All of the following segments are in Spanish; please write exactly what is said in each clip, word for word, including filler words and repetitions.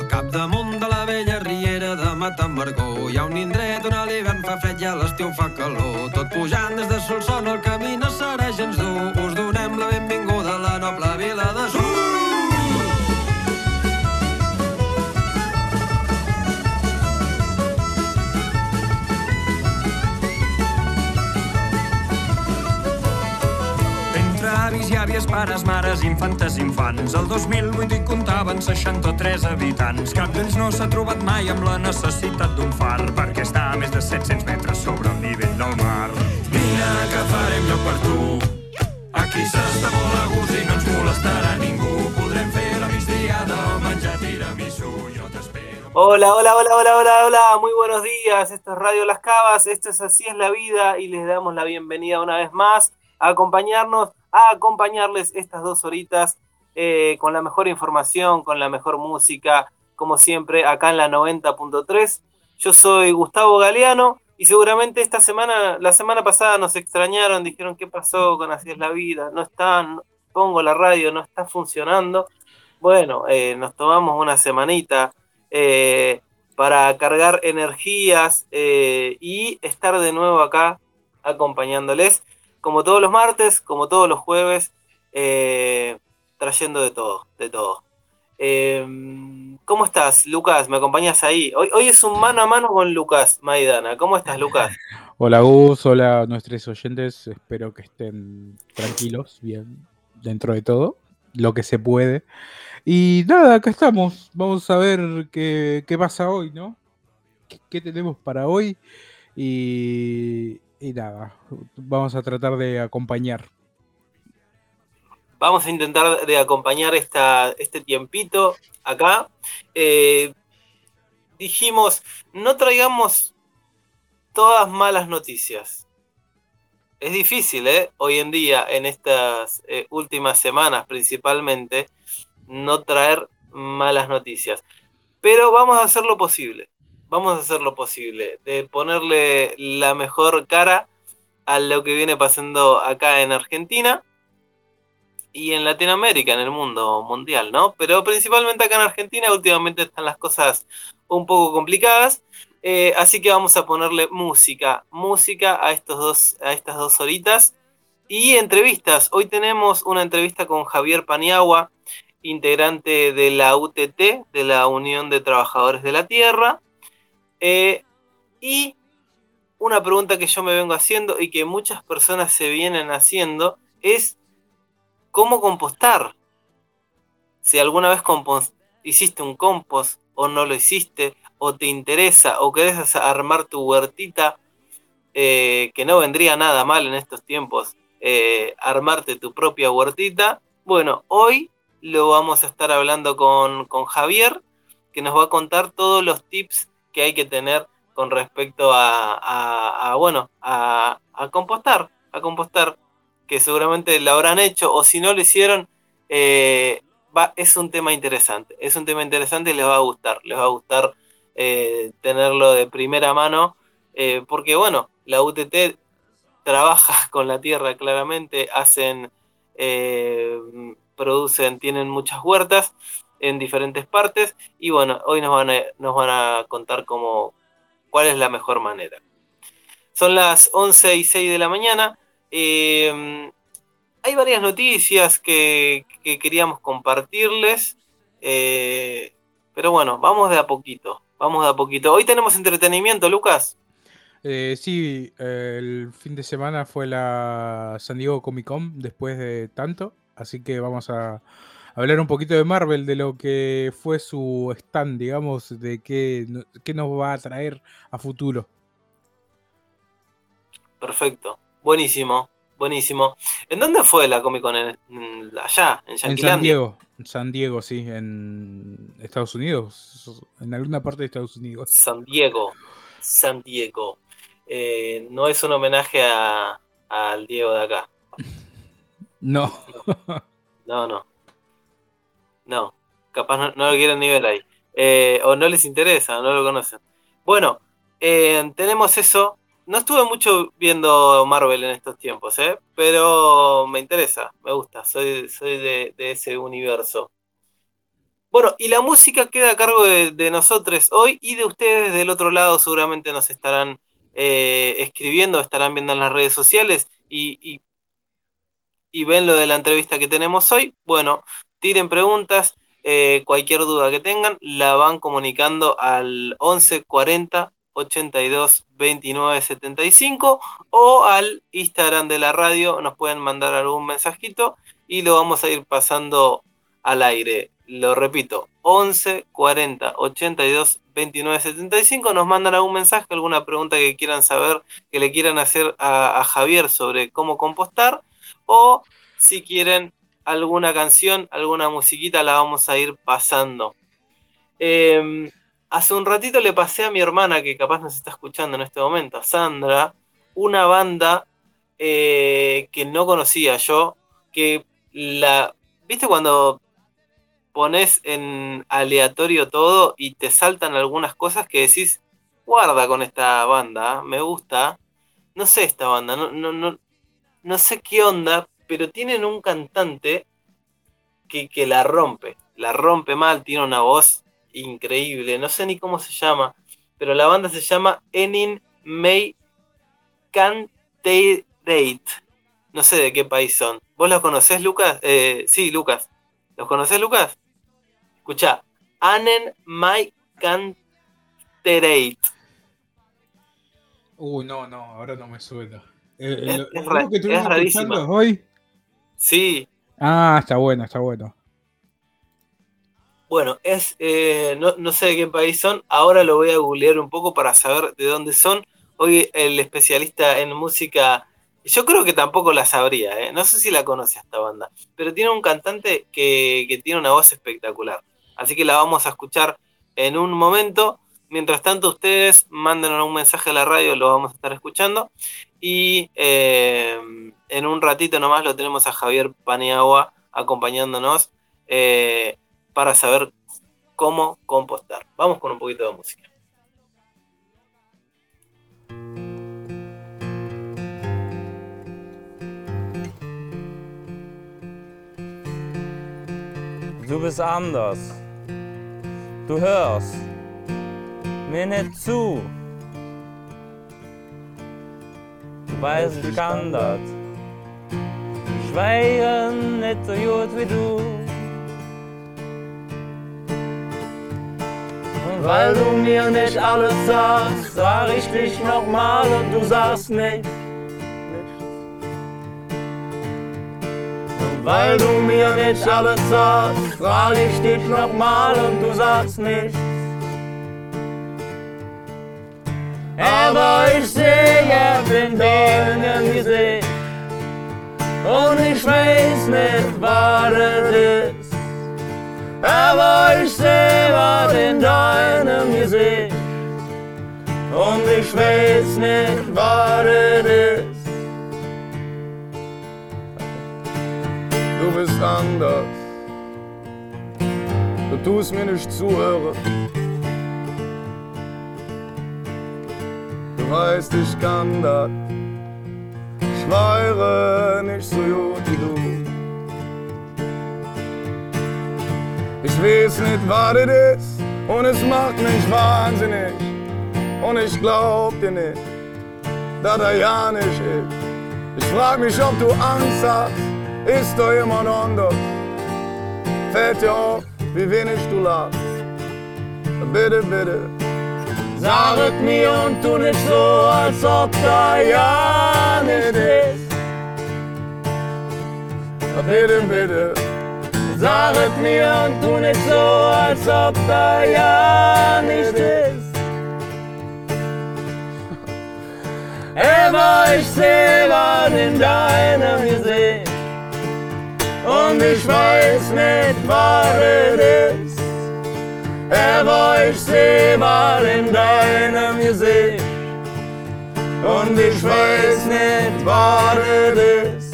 Capdamunt de la vella riera de Matamargó hi ha un indret on a l'hivern fa fred i a l'estiu fa calor. Tot pujant des de Solsona el camí no serà gens dur. Us donem la benvinguda a la noble vila de Sur. Avis i àvies, pares, mares, infantes, infants. El dos mil vuit hi comptaven seixanta-tres habitants. Cap d'ells no s'ha trobat mai amb la necessitat d'un far, perquè està a més de set-cents metres sobre el nivell del mar. Vine que farem lloc per tu. Aquí s'està molt a gust i no ens molestarà ningú. Podrem fer la migdiada o menjar tiramisú. Jo t'espero. Hola, hola, hola, hola, hola, hola. Muy buenos días. Esto es Radio Las Cavas. Esto es Así es la Vida y les damos la bienvenida una vez más a acompañarnos a acompañarles estas dos horitas eh, con la mejor información, con la mejor música, como siempre, acá en la noventa punto tres. Yo soy Gustavo Galeano y seguramente esta semana, la semana pasada nos extrañaron, dijeron qué pasó con Así es la Vida, no están, pongo la radio, no está funcionando. Bueno, eh, nos tomamos una semanita eh, para cargar energías eh, y estar de nuevo acá acompañándoles. Como todos los martes, como todos los jueves, eh, trayendo de todo, de todo. Eh, ¿Cómo estás, Lucas? ¿Me acompañas ahí? Hoy, hoy es un mano a mano con Lucas Maidana. ¿Cómo estás, Lucas? Hola, Gus. Hola a nuestros oyentes. Espero que estén tranquilos, bien, dentro de todo, lo que se puede. Y nada, acá estamos. Vamos a ver qué, qué pasa hoy, ¿no? ¿Qué, qué tenemos para hoy? Y... Y nada, vamos a tratar de acompañar. Vamos a intentar de acompañar esta, este tiempito acá. Eh, dijimos, no traigamos todas malas noticias. Es difícil, ¿eh? Hoy en día, en estas eh, últimas semanas principalmente, no traer malas noticias. Pero vamos a hacer lo posible. Vamos a hacer lo posible de ponerle la mejor cara a lo que viene pasando acá en Argentina y en Latinoamérica, en el mundo mundial, ¿no? Pero principalmente acá en Argentina últimamente están las cosas un poco complicadas, eh, así que vamos a ponerle música, música a, estos dos, a estas dos horitas y entrevistas. Hoy tenemos una entrevista con Javier Paniagua, integrante de la U T T, de la Unión de Trabajadores de la Tierra, Eh, y una pregunta que yo me vengo haciendo y que muchas personas se vienen haciendo es ¿cómo compostar? Si alguna vez compost, hiciste un compost o no lo hiciste, o te interesa, o querés armar tu huertita, eh, que no vendría nada mal en estos tiempos, eh, armarte tu propia huertita. Bueno, hoy lo vamos a estar hablando con, con Javier, que nos va a contar todos los tips que hay que tener con respecto a, a, a bueno, a, a compostar, a compostar, que seguramente lo habrán hecho, o si no lo hicieron, eh, va, es un tema interesante, es un tema interesante y les va a gustar, les va a gustar eh, tenerlo de primera mano, eh, porque bueno, la U T T trabaja con la tierra claramente, hacen, eh, producen, tienen muchas huertas en diferentes partes y bueno, hoy nos van a, nos van a contar cómo, cuál es la mejor manera. Son las once y seis de la mañana. Eh, hay varias noticias que, que queríamos compartirles, eh, pero bueno, vamos de a poquito, vamos de a poquito. Hoy tenemos entretenimiento, Lucas. Eh, sí, eh, el fin de semana fue la San Diego Comic Con después de tanto, así que vamos a hablar un poquito de Marvel, de lo que fue su stand, digamos, de qué, qué nos va a traer a futuro. Perfecto, buenísimo, buenísimo. ¿En dónde fue la Comic Con? ¿En, en, allá, en En San Diego, en San Diego, sí, en Estados Unidos, en alguna parte de Estados Unidos. San Diego, San Diego. Eh, no es un homenaje a, al Diego de acá. No. No, no. No, capaz no, no lo quieren ni ver ahí. Eh, o no les interesa, no lo conocen. Bueno, eh, tenemos eso. No estuve mucho viendo Marvel en estos tiempos, ¿eh? Pero me interesa, me gusta. Soy, soy de, de ese universo. Bueno, y la música queda a cargo de, de nosotros hoy y de ustedes del otro lado. Seguramente nos estarán eh, escribiendo, estarán viendo en las redes sociales y, y, y ven lo de la entrevista que tenemos hoy. Bueno, tiren preguntas, eh, cualquier duda que tengan, la van comunicando al once cuarenta ochenta y dos veintinueve setenta y cinco o al Instagram de la radio. Nos pueden mandar algún mensajito y lo vamos a ir pasando al aire. Lo repito, once cuarenta ochenta y dos veintinueve setenta y cinco. Nos mandan algún mensaje, alguna pregunta que quieran saber, que le quieran hacer a, a Javier sobre cómo compostar, o si quieren alguna canción, alguna musiquita, la vamos a ir pasando. Eh, hace un ratito le pasé a mi hermana, que capaz nos está escuchando en este momento, a Sandra, una banda eh, que no conocía yo, que la... ¿Viste cuando pones en aleatorio todo y te saltan algunas cosas que decís, guarda con esta banda, me gusta? No sé esta banda, no, no, no, no sé qué onda, pero tienen un cantante que, que la rompe, la rompe mal, tiene una voz increíble, no sé ni cómo se llama, pero la banda se llama Enin May Canterate, no sé de qué país son. ¿Vos los conocés, Lucas? Eh, sí, Lucas. ¿Los conocés, Lucas? Escuchá, Anen May Canterate. Uh, no, no, ahora no me suena. Eh, Es, lo, es, lo ra- que es estuvimos rarísima. escuchando hoy. Sí, Ah, está bueno, está bueno. bueno, es eh, no, no sé de qué país son. Ahora lo voy a googlear un poco para saber de dónde son. Hoy el especialista en música, yo creo que tampoco la sabría, ¿eh? No sé si la conoce esta banda, pero tiene un cantante que, que tiene una voz espectacular. Así que la vamos a escuchar en un momento. Mientras tanto, ustedes manden un mensaje a la radio, lo vamos a estar escuchando. Y eh, en un ratito nomás lo tenemos a Javier Paniagua acompañándonos eh, para saber cómo compostar. Vamos con un poquito de música. Du bist anders. Du hörst mir nicht zu. Du weißt, ich kann das. Schweigen nicht so gut wie du. Und weil du mir nicht alles sagst, sag ich dich nochmal und du sagst nicht. Weil du mir nicht alles sagst, frag ich dich nochmal und du sagst nichts. Aber ich sehe in deinem Gesicht und ich weiß nicht, was es ist. Aber ich sehe was in deinem Gesicht und ich weiß nicht, was es ist. Du bist anders, du tust mir nicht zuhören. Du weißt, ich kann das, ich schweire nicht so gut wie du. Ich weiß nicht, was es ist und es macht mich wahnsinnig. Und ich glaub dir nicht, dass er ja nicht ist. Ich frag mich, ob du Angst hast. Ist doch immer noch anders. Fällt dir auf, wie wenig du lachst. Bitte, bitte, sag es mir und tu nicht so, als ob da ja nicht ist. bitte, bitte, sag es mir und tu nicht so, als ob da ja nicht ist. Aber ich seh was in deinem Gesicht. Und ich weiß nicht, was es ist. Aber ich seh mal in deinem Gesicht. Und ich weiß nicht, was es ist.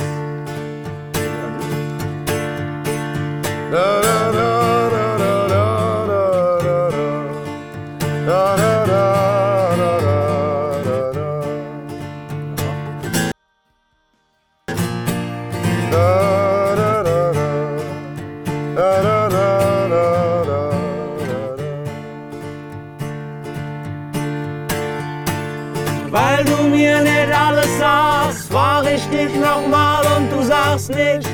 da da da da da da da da da da da da da sagst nichts.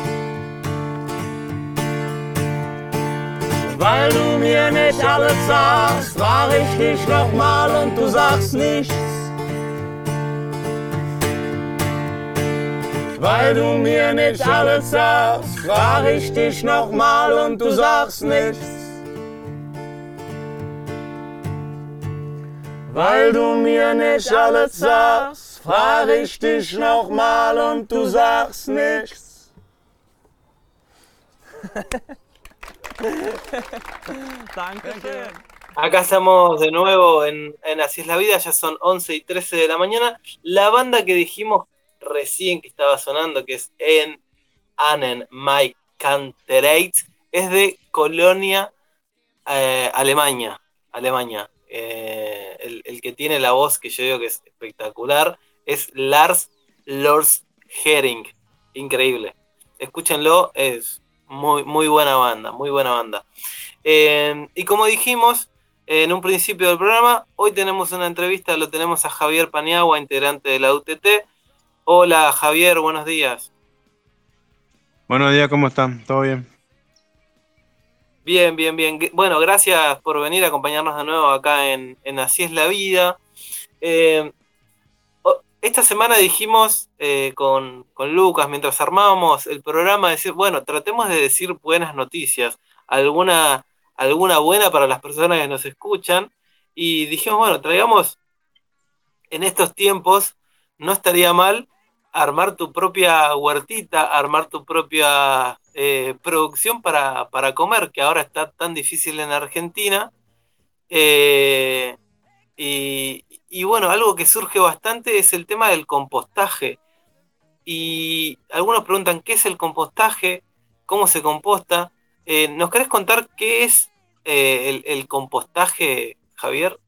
Weil du mir nicht alles sagst, frag ich dich nochmal und du sagst nichts. Weil du mir nicht alles sagst, frag ich dich nochmal und du sagst nichts. Weil du mir nicht alles sagst, frag ich dich nochmal und du sagst nichts. Dankeschön. Acá estamos de nuevo en, en Así es la vida, ya son once y trece de la mañana. La banda que dijimos recién que estaba sonando, que es En Annen My Kantereit, es de Colonia, eh, Alemania. Alemania. Eh, el, el que tiene la voz que yo digo que es espectacular es Lars Lors Hering. Increíble. Escúchenlo, es muy, muy buena banda, muy buena banda. Eh, y como dijimos en un principio del programa, hoy tenemos una entrevista, lo tenemos a Javier Paniagua, integrante de la U T T. Hola Javier, buenos días. Buenos días, ¿cómo están? ¿Todo bien? Bien, bien, bien. Bueno, gracias por venir a acompañarnos de nuevo acá en, en Así es la vida. Eh, esta semana dijimos eh, con, con Lucas, mientras armábamos el programa, decir, bueno, tratemos de decir buenas noticias, alguna, alguna buena para las personas que nos escuchan. Y dijimos, bueno, traigamos en estos tiempos, no estaría mal armar tu propia huertita, armar tu propia eh, producción para, para comer, que ahora está tan difícil en Argentina. Eh, y, y bueno, algo que surge bastante es el tema del compostaje. Y algunos preguntan, ¿qué es el compostaje? ¿Cómo se composta? Eh, ¿Nos querés contar qué es eh, el, el compostaje, Javier?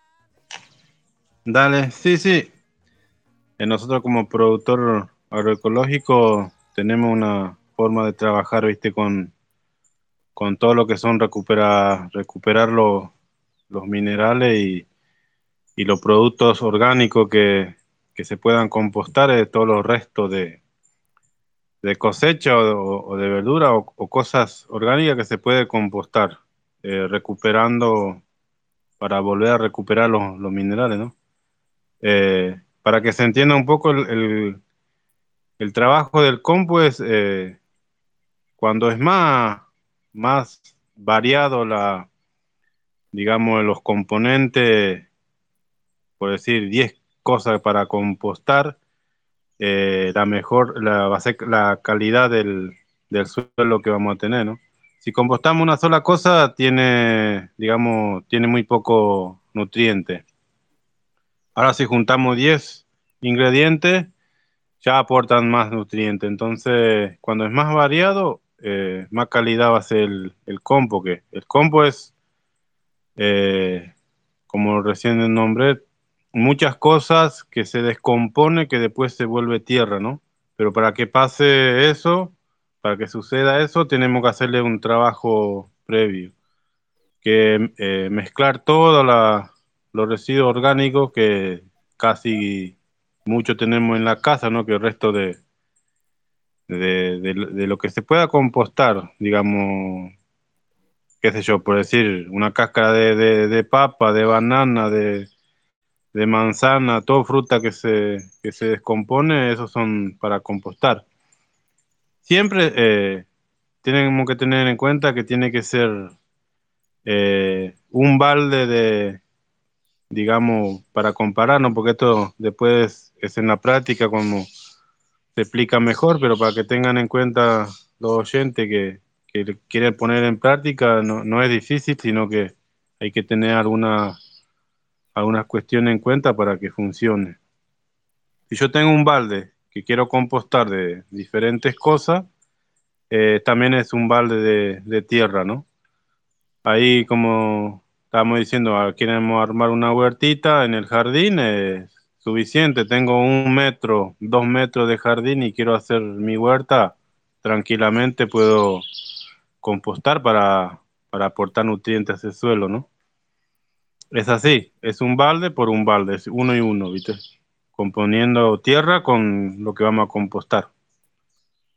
Dale, sí, sí. Eh, nosotros como productor agroecológico tenemos una forma de trabajar, viste, con, con todo lo que son recuperar, recuperar los, los minerales y, y los productos orgánicos que, que se puedan compostar, de todos los restos de, de cosecha o, o de verdura o, o cosas orgánicas que se puede compostar, eh, recuperando para volver a recuperar los, los minerales, ¿no? Eh, para que se entienda un poco el, el, el trabajo del compu es eh, cuando es más, más variado la, digamos, los componentes, por decir diez cosas para compostar, eh, la mejor, la, va a ser la calidad del, del suelo que vamos a tener, ¿no? Si compostamos una sola cosa, tiene, digamos, tiene muy poco nutriente. Ahora si juntamos diez ingredientes, ya aportan más nutrientes. Entonces, cuando es más variado, eh, más calidad va a ser el, el compo. Que el compo es, eh, como recién nombré, muchas cosas que se descompone que después se vuelve tierra, ¿no? Pero para que pase eso, para que suceda eso, tenemos que hacerle un trabajo previo, que eh, mezclar todos los residuos orgánicos que casi mucho tenemos en la casa, ¿no? Que el resto de, de, de, de lo que se pueda compostar, digamos, qué sé yo, por decir, una cáscara de, de, de papa, de banana, de, de manzana, todo fruta que se, que se descompone, esos son para compostar. Siempre eh, tenemos que tener en cuenta que tiene que ser eh, un balde de, digamos, para compararnos, porque esto después es en la práctica como se explica mejor, pero para que tengan en cuenta los oyentes que, que quieren poner en práctica, no, no es difícil, sino que hay que tener alguna, algunas cuestiones en cuenta para que funcione. Si yo tengo un balde que quiero compostar de diferentes cosas, eh, también es un balde de, de tierra, ¿no? Ahí, como estábamos diciendo, ah, queremos armar una huertita en el jardín, es suficiente. Tengo un metro, dos metros de jardín y quiero hacer mi huerta, tranquilamente puedo compostar para, para aportar nutrientes al suelo, ¿no? Es así, es un balde por un balde, es uno y uno, ¿viste? Componiendo tierra con lo que vamos a compostar.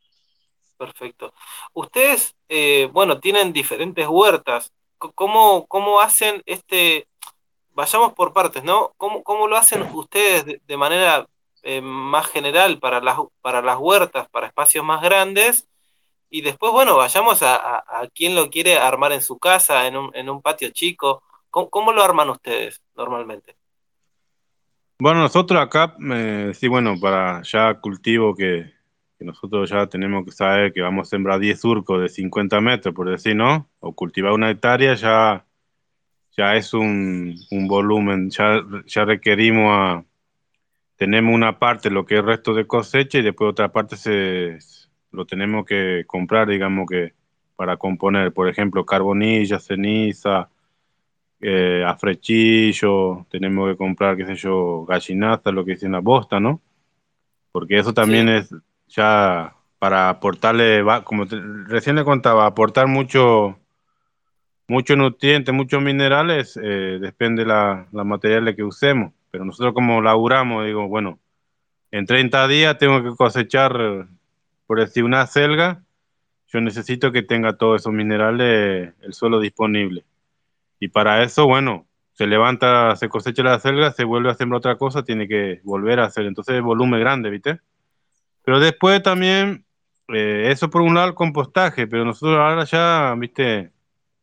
Perfecto. Ustedes, eh, bueno, tienen diferentes huertas. C- ¿Cómo, cómo hacen este, vayamos por partes, ¿no? ¿Cómo, cómo lo hacen ustedes de, de manera eh, más general para las, para las huertas, para espacios más grandes? Y después, bueno, vayamos a, a, a quién lo quiere armar en su casa, en un, en un patio chico. ¿Cómo, cómo lo arman ustedes normalmente? Bueno, nosotros acá, eh, sí, bueno, para ya cultivo que, que nosotros ya tenemos que saber que vamos a sembrar diez surcos de cincuenta metros, por decir, ¿no? O cultivar una hectárea ya, ya es un, un volumen, ya, ya requerimos a, tenemos una parte, lo que es resto de cosecha, y después otra parte se, lo tenemos que comprar, digamos que para componer, por ejemplo, carbonilla, ceniza, eh, afrechillo, tenemos que comprar, qué sé yo, gallinaza, lo que dicen la bosta, ¿no? Porque eso también Sí, es ya para aportarle, va- como te- recién le contaba, aportar mucho, mucho nutrientes, muchos minerales, eh, depende la, la materiales que usemos. Pero nosotros como laburamos, digo, bueno, en treinta días tengo que cosechar, eh, por decir, una selga, yo necesito que tenga todos esos minerales, el suelo disponible. Y para eso, bueno, se levanta, se cosecha la selga, se vuelve a sembrar otra cosa, tiene que volver a hacer. Entonces, volumen grande, ¿viste? Pero después también, eh, eso por un lado el compostaje, pero nosotros ahora ya, viste,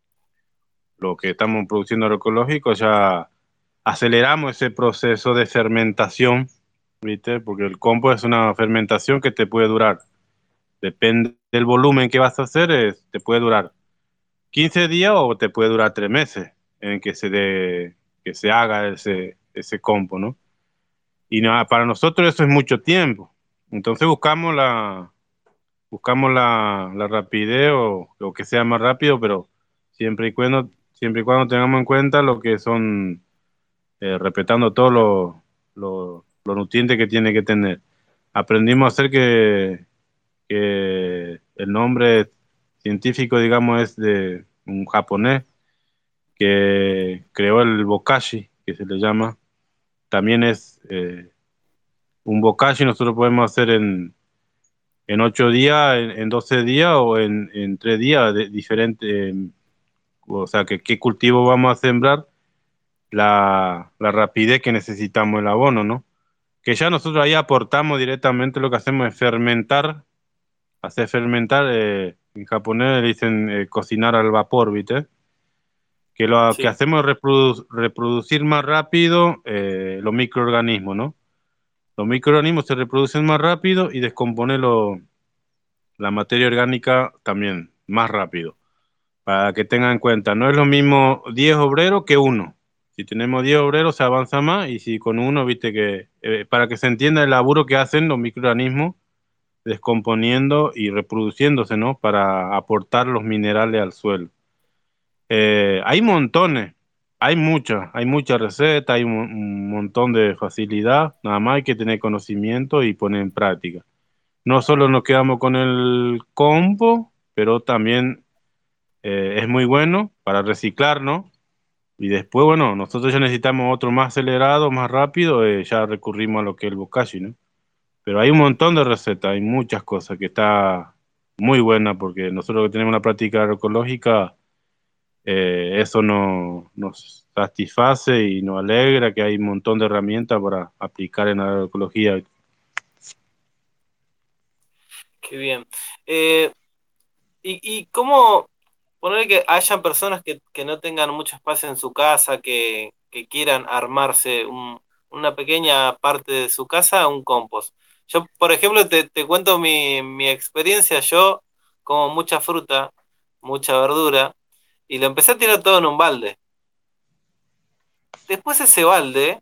lo que estamos produciendo agroecológico, ya aceleramos ese proceso de fermentación, viste, porque el compost es una fermentación que te puede durar, depende del volumen que vas a hacer, es- te puede durar quince días o te puede durar tres meses en que se, de, que se haga ese, ese compost, ¿no? Y nada, para nosotros eso es mucho tiempo. Entonces buscamos la buscamos la, la rapidez o lo que sea más rápido, pero siempre y cuando, siempre y cuando tengamos en cuenta lo que son, eh, respetando todos los los- los nutrientes que tiene que tener. Aprendimos a hacer que, que el nombre científico, digamos, es de un japonés que creó el bokashi, que se le llama. También es eh, un bokashi, nosotros podemos hacer en en ocho días, en, en doce días o en, en tres días de, diferente, eh, o sea, que qué cultivo vamos a sembrar, la, la rapidez que necesitamos el abono, ¿no? Que ya nosotros ahí aportamos directamente, lo que hacemos es fermentar, hacer fermentar, eh, en japonés le dicen eh, cocinar al vapor, ¿viste? Que lo que sí, hacemos es reprodu- reproducir más rápido eh, los microorganismos, ¿no? Los microorganismos se reproducen más rápido y descomponen lo- la materia orgánica también más rápido. Para que tengan en cuenta, no es lo mismo diez obreros que uno. Si tenemos diez obreros se avanza más y si con uno, viste que, eh, para que se entienda el laburo que hacen los microorganismos descomponiendo y reproduciéndose, ¿no? Para aportar los minerales al suelo. Eh, hay montones, hay muchas, hay muchas recetas, hay un, un montón de facilidad, nada más hay que tener conocimiento y poner en práctica. No solo nos quedamos con el compo, pero también eh, es muy bueno para reciclar, ¿no? Y después, bueno, nosotros ya necesitamos otro más acelerado, más rápido, eh, ya recurrimos a lo que es el bokashi, ¿no? Pero hay un montón de recetas, hay muchas cosas que está muy buena porque nosotros que tenemos una práctica agroecológica, eh, eso no, nos satisface y nos alegra que hay un montón de herramientas para aplicar en la agroecología. qué bien. Eh, ¿y, y cómo poner que hayan personas que, que no tengan mucho espacio en su casa, que, que quieran armarse un- una pequeña parte de su casa, un compost? Yo, por ejemplo, te, te cuento mi, mi experiencia. Yo como mucha fruta, mucha verdura, y lo empecé a tirar todo en un balde. Después ese balde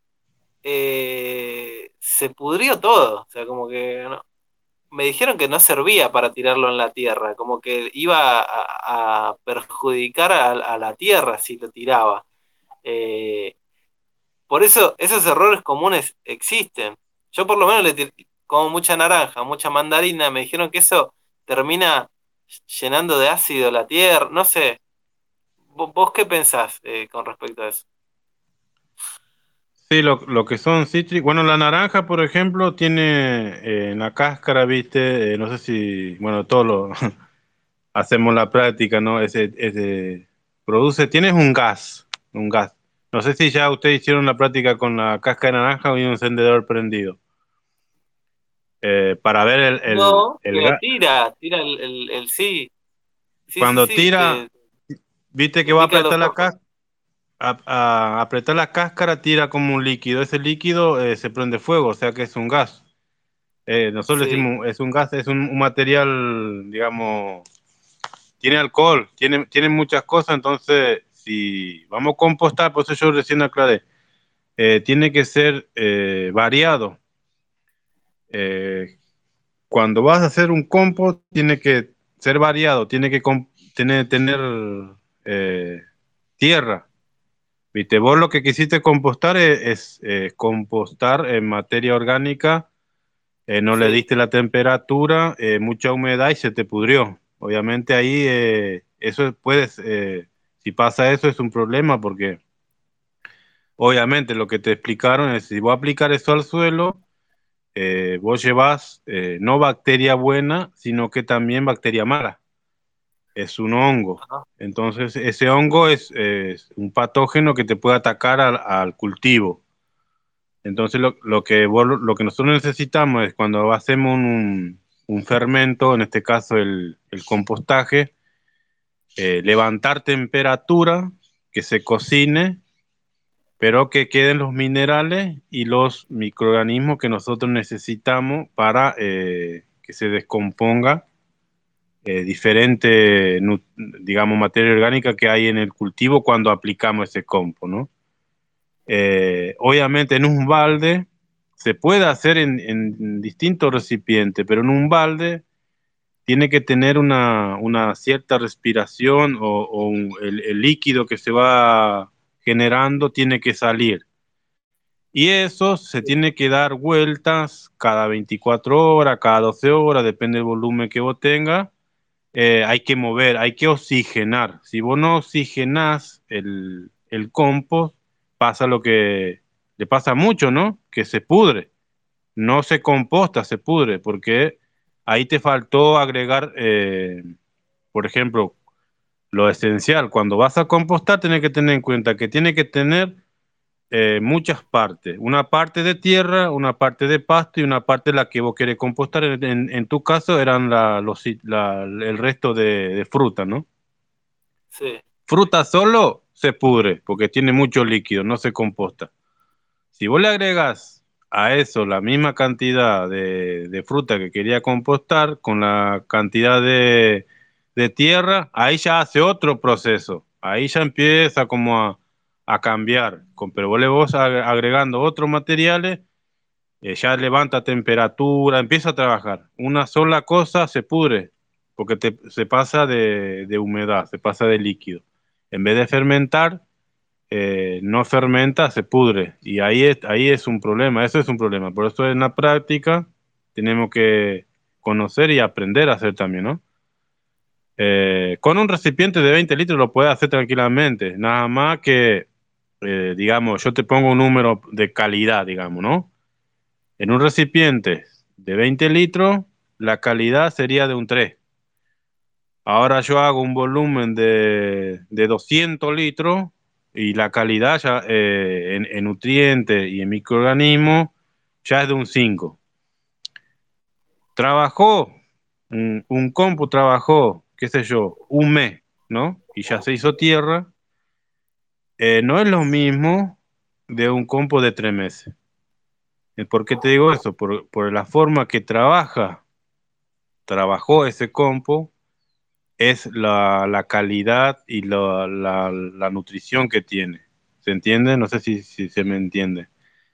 eh, se pudrió todo. O sea, como que no- me dijeron que no servía para tirarlo en la tierra, como que iba a, a perjudicar a, a la tierra si lo tiraba. Eh, por eso esos errores comunes existen. Yo por lo menos le tir- como mucha naranja, mucha mandarina, me dijeron que eso termina llenando de ácido la tierra. No sé, ¿vo- ¿vos, qué pensás eh, con respecto a eso? Sí, lo, lo que son cítricos. Bueno, la naranja, por ejemplo, tiene eh, en la cáscara, ¿viste? Eh, no sé si, bueno, todo lo hacemos la práctica, ¿no? Ese, ese produce, tienes un gas, un gas. No sé si ya ustedes hicieron la práctica con la cáscara de naranja o un encendedor prendido. Eh, para ver el, el, No, el pero gas. tira, tira el, el, el sí. Sí, sí, Cuando sí, tira, te, viste te que va a pica los apretar la ojos. cáscara, a, a apretar la cáscara tira como un líquido. Ese líquido eh, se prende fuego, o sea que es un gas. Eh, nosotros le Sí, decimos, es un gas, es un, un material, digamos, tiene alcohol, tiene, tiene muchas cosas, entonces si vamos a compostar, por eso yo recién aclaré, eh, tiene que ser eh, variado. Eh, Cuando vas a hacer un compost, tiene que ser variado, tiene que comp- tener, tener eh, tierra. ¿Viste? Vos lo que quisiste compostar es, es, eh, compostar en materia orgánica, eh, no le sí, diste la temperatura, eh, mucha humedad y se te pudrió. Obviamente ahí eh, eso puedes, eh, si pasa eso es un problema porque obviamente lo que te explicaron es si vos aplicar eso al suelo, eh, vos llevas eh, no bacteria buena, sino que también bacteria mala. Es un hongo. ajá, Entonces ese hongo es, es un patógeno que te puede atacar al, al cultivo. Entonces lo, lo que vos- lo que nosotros necesitamos es cuando hacemos un, un fermento, en este caso el, el compostaje, eh, levantar temperatura, que se cocine, pero que queden los minerales y los microorganismos que nosotros necesitamos para eh, que se descomponga eh, diferente, nu- digamos, materia orgánica que hay en el cultivo cuando aplicamos ese compost, ¿no? Eh, obviamente en un balde se puede hacer en, en distintos recipientes, pero en un balde tiene que tener una, una cierta respiración o, o un- el, el líquido que se va generando tiene que salir. Y eso se tiene que dar vueltas cada veinticuatro horas, cada doce horas, depende del volumen que vos tengas. Eh, hay que mover, hay que oxigenar. Si vos no oxigenás el, el compost, pasa lo que le pasa mucho, ¿no? Que se pudre. No se composta, se pudre, porque ahí te faltó agregar, eh, por ejemplo, lo esencial. Cuando vas a compostar, tienes que tener en cuenta que tiene que tener eh, muchas partes. Una parte de tierra, una parte de pasto y una parte la que vos querés compostar. En, en- en tu caso eran la, los, la- el resto de, de fruta, ¿no? sí. Fruta solo se pudre porque tiene mucho líquido, no se composta. Si vos le agregas a eso la misma cantidad de, de fruta que quería compostar con la cantidad de, de tierra, ahí ya hace otro proceso. Ahí ya empieza como a, a cambiar. Con, pero vos le vas ag- agregando otros materiales, eh, ya levanta temperatura, empieza a trabajar. Una sola cosa se pudre porque te- se pasa de, de humedad, se pasa de líquido. En vez de fermentar, eh, no fermenta, se pudre. Y ahí es, ahí es un problema, eso es un problema. Por eso en la práctica tenemos que conocer y aprender a hacer también, ¿no? Eh, con un recipiente de veinte litros lo puedes hacer tranquilamente, nada más que, eh, digamos, yo te pongo un número de calidad, digamos, ¿no? En un recipiente de veinte litros, la calidad sería de un tres. Ahora yo hago un volumen de, de doscientos litros y la calidad ya, eh, en, en nutrientes y en microorganismos ya es de un cinco. Trabajó, un, un compu trabajó, qué sé yo, un mes, ¿no? Y ya se hizo tierra. Eh, no es lo mismo de un compu de tres meses. ¿Y ¿Por qué te digo eso? Por, por la forma que trabaja, trabajó ese compu es la, la calidad y la, la, la nutrición que tiene. ¿Se entiende? No sé si, si se me entiende.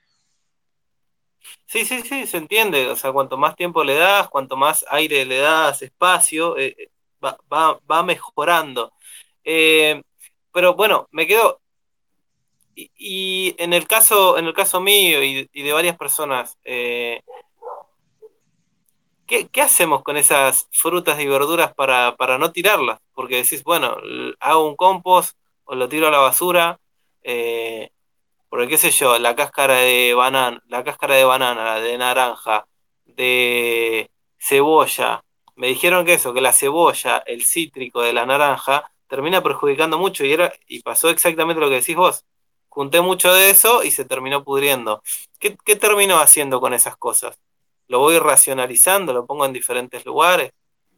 Sí, sí, sí, se entiende. O sea, cuanto más tiempo le das, cuanto más aire le das, espacio, eh, eh, va, va, va mejorando. Eh, pero bueno, me quedo. Y, y en el caso, en el caso mío y, y de varias personas, eh, ¿qué, qué hacemos con esas frutas y verduras para, para no tirarlas? Porque decís, bueno, l- hago un compost o lo tiro a la basura. eh, Porque qué sé yo, la cáscara de banana, la cáscara de banana, de naranja, de cebolla. Me dijeron que eso, que la cebolla, el cítrico de la naranja, termina perjudicando mucho y era, y pasó exactamente lo que decís vos. Junté mucho de eso y se terminó pudriendo. ¿Qué, qué termino haciendo con esas cosas? ¿Lo voy racionalizando? ¿Lo pongo en diferentes lugares?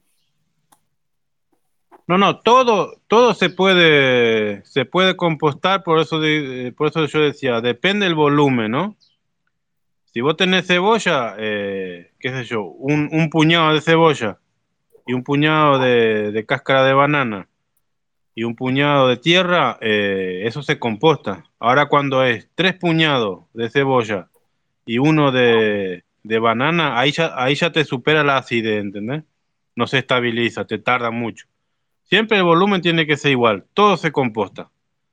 No, no, todo, todo se puede, se puede compostar, por eso, de- por eso yo decía, depende del volumen, ¿no? Si vos tenés cebolla, eh, qué sé yo, un, un puñado de cebolla y un puñado de, de cáscara de banana y un puñado de tierra, eh, eso se composta. Ahora cuando es tres puñados de cebolla y uno de, de banana, ahí ya, ahí ya te supera la acidez, ¿entendés? No se estabiliza, te tarda mucho. Siempre el volumen tiene que ser igual, todo se composta.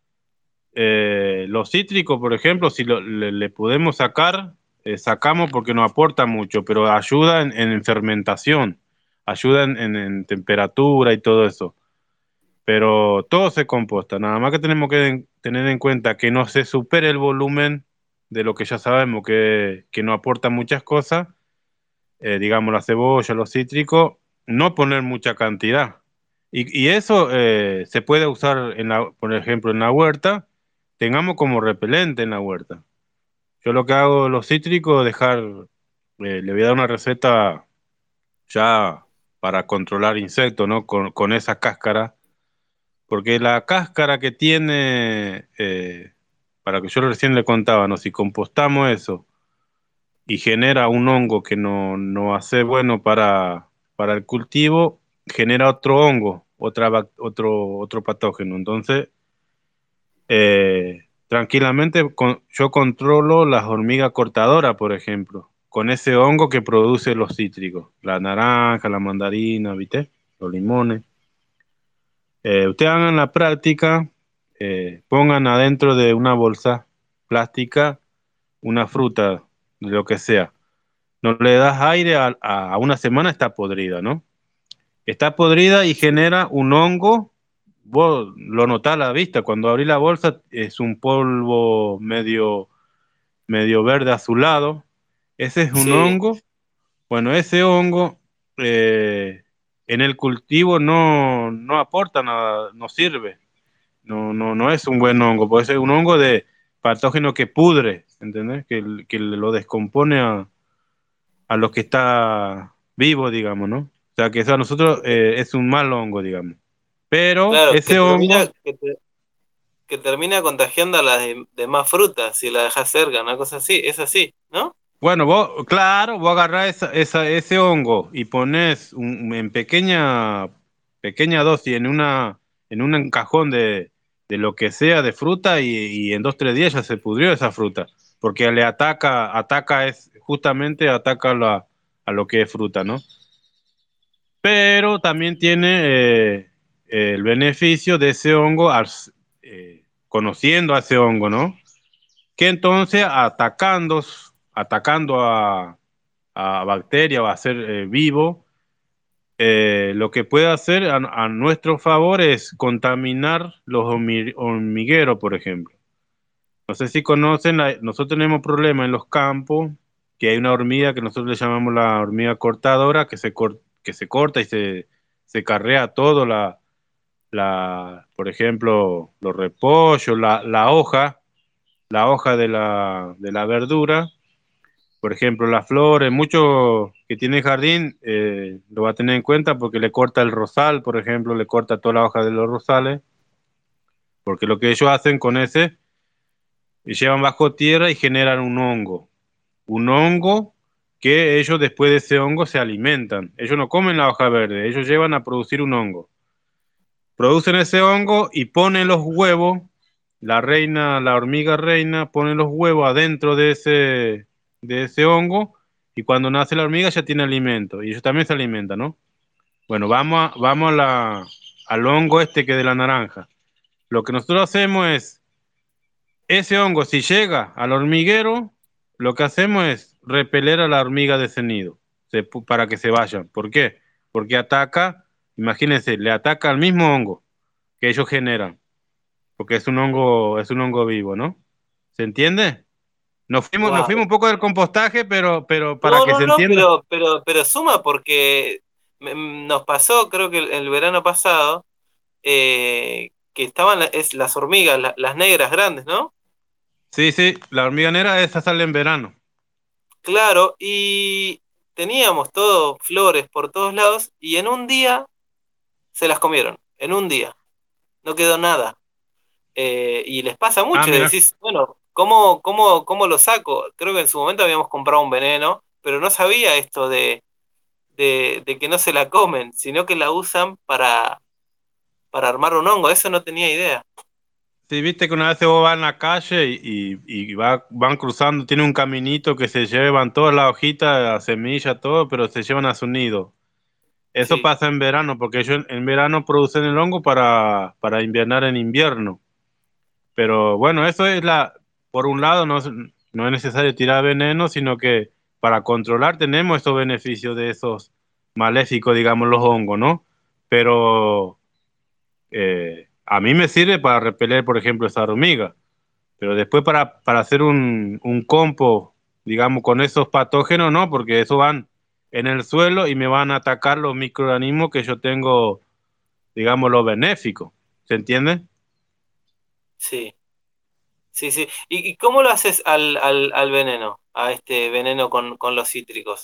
Eh, los cítricos, por ejemplo, si lo- le, le podemos sacar, eh, sacamos porque nos aporta mucho, pero ayuda en, en fermentación, ayuda en, en- en temperatura y todo eso. Pero todo se composta, nada más que tenemos que en- tener en cuenta que no se supere el volumen de lo que ya sabemos que, que nos aporta muchas cosas, eh, digamos la cebolla, los cítricos, no poner mucha cantidad. Y, y eso eh, se puede usar, en la, por ejemplo, en la huerta, tengamos como repelente en la huerta. Yo lo que hago, los cítricos, dejar, eh, le voy a dar una receta ya para controlar insectos, ¿no? Con, con esa cáscara, porque la cáscara que tiene, eh, para que yo recién le contaba, ¿no? Si compostamos eso y genera un hongo que no, no hace bueno para, para el cultivo, genera otro hongo, otra, bac- otro, otro patógeno. Entonces, eh, tranquilamente con- yo controlo las hormigas cortadoras, por ejemplo, con ese hongo que produce los cítricos, la naranja, la mandarina, ¿viste? Los limones. Eh, ustedes hagan la práctica, eh, pongan adentro de una bolsa plástica una fruta, lo que sea. No le das aire a, a una semana, está podrida, ¿no? Está podrida y Sí. genera un hongo. Vos lo notás a la vista, cuando abrís la bolsa es un polvo medio, medio verde azulado. Ese es un Sí, hongo. Bueno, ese hongo eh, en el cultivo no, no aporta nada, no sirve. No, no, no es un buen hongo, puede ser un hongo de patógeno que pudre, ¿entendés? Que, que lo descompone a, a lo que está vivo, digamos, ¿no? O sea, que eso a nosotros eh, es un mal hongo, digamos. Pero claro, que ese hongo, termina, que, te- que termina contagiando a las de- demás frutas si la dejas cerca, una cosa así, es así, ¿no? bueno, vos, claro, vos agarrás esa, esa- ese hongo y pones un- en pequeña, pequeña dosis en una, en un cajón de, de lo que sea de fruta y, y en dos, tres días ya se pudrió esa fruta, porque le ataca, ataca es, justamente ataca la, a lo que es fruta, ¿no? Pero también tiene eh, el beneficio de ese hongo, al- eh, conociendo a ese hongo, ¿no? Que entonces atacando, atacando a, a bacteria o a ser eh, vivo, eh, lo que puede hacer a, a nuestro favor es contaminar los hormi- hormigueros, por ejemplo. No sé si conocen, la- nosotros tenemos problemas en los campos, que hay una hormiga que nosotros le llamamos la hormiga cortadora, que se, cor- que se corta y se, se carrea todo, la, la, por ejemplo, los repollos, la, la hoja, la hoja de la, de la verdura, por ejemplo, las flores, mucho que tiene jardín eh, lo va a tener en cuenta porque le corta el rosal, por ejemplo, le corta toda la hoja de los rosales, porque lo que ellos hacen con ese, llevan bajo tierra y generan un hongo, un hongo que ellos después de ese hongo se alimentan. Ellos no comen la hoja verde, ellos llevan a producir un hongo. Producen ese hongo y ponen los huevos, la reina, la hormiga reina pone los huevos adentro de ese, de ese hongo y cuando nace la hormiga ya tiene alimento y ellos también se alimentan, ¿no? Bueno, vamos, a, vamos a la, al hongo este que es de la naranja. Lo que nosotros hacemos es, ese hongo si llega al hormiguero, lo que hacemos es repeler a la hormiga de ese nido se- para que se vayan. ¿Por qué? Porque ataca, imagínense, le ataca al mismo hongo que ellos generan porque es un hongo, es un hongo vivo, ¿no? ¿Se entiende? Nos fuimos, nos fuimos Wow. un poco del compostaje, pero, pero para No, que no, se no, entienda. pero, pero, pero suma porque me- nos pasó, creo que el, el verano pasado, eh, que estaban la- es, las hormigas, la- las negras grandes, ¿no? Sí, sí, la hormiga negra esa sale en verano. Claro, y teníamos todo, flores por todos lados, y en un día se las comieron, en un día, no quedó nada. Eh, y les pasa Ah, mucho, y mira. decís, bueno, ¿cómo, cómo, cómo lo saco? Creo que en su momento habíamos comprado un veneno, pero no sabía esto de, de, de que no se la comen, sino que la usan para, para armar un hongo, eso no tenía idea. Sí, viste que una vez vos vas en la calle y, y, y va- van cruzando, tiene un caminito que se llevan todas las hojitas, la semilla, todo, pero se llevan a su nido. Eso Sí, pasa en verano, porque ellos en, en verano producen el hongo para, para invernar en invierno. Pero bueno, eso es la, por un lado, no es, no es necesario tirar veneno, sino que para controlar tenemos estos beneficios de esos maléficos, digamos, los hongos, ¿no? Pero eh, a mí me sirve para repeler, por ejemplo, esa hormiga. Pero después para, para hacer un, un compo, digamos, con esos patógenos, no, porque eso van en el suelo y me van a atacar los microorganismos que yo tengo, digamos, los benéficos. ¿Se entiende? sí, sí, sí. ¿Y, y cómo lo haces al, al, al veneno, a este veneno con, con los cítricos?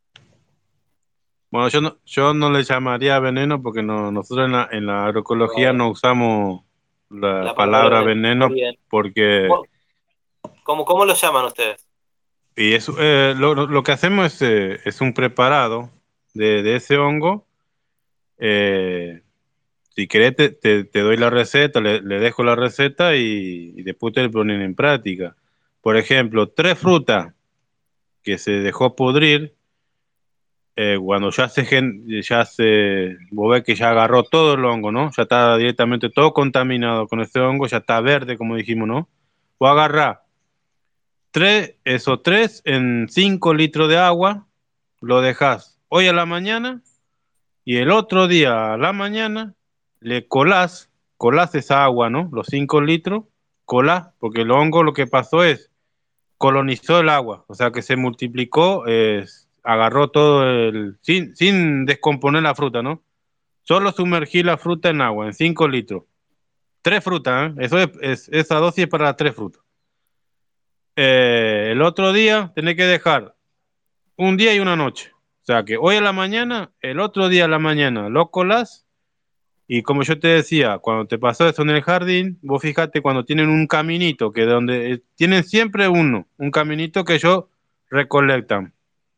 Bueno, yo no, yo no le llamaría veneno porque no, nosotros en la, en la agroecología Bueno, no usamos la la palabra palabra veneno, está veneno bien. porque ¿Cómo, cómo, cómo lo llaman ustedes? y eso, eh, lo, lo- lo que hacemos es, eh, es un preparado de, de ese hongo. eh, Si querés, te, te- te doy la receta, le, le dejo la receta y, y después te lo ponen en práctica. Por ejemplo, tres frutas que se dejó pudrir, eh, cuando ya se, gen- ya se, vos ves que ya agarró todo el hongo, ¿no? Ya está directamente todo contaminado con este hongo, ya está verde, como dijimos, ¿no? Vos agarrás tres, esos tres en cinco litros de agua, lo dejas hoy a la mañana. Y el otro día a la mañana le colás, colás esa agua, ¿no? Los cinco litros, colás, porque el hongo lo que pasó es colonizó el agua, o sea que se multiplicó, eh, agarró todo el, sin, sin descomponer la fruta, ¿no? Solo sumergí la fruta en agua, en cinco litros. Tres frutas, ¿eh? Eso es, es- esa dosis es para las tres frutas. Eh, el otro día tenés que dejar un día y una noche. O sea que hoy a la mañana, el otro día a la mañana lo colás. Y como yo te decía, cuando te pasó eso en el jardín, vos fíjate cuando tienen un caminito, que donde eh, tienen siempre uno, un caminito que ellos recolectan.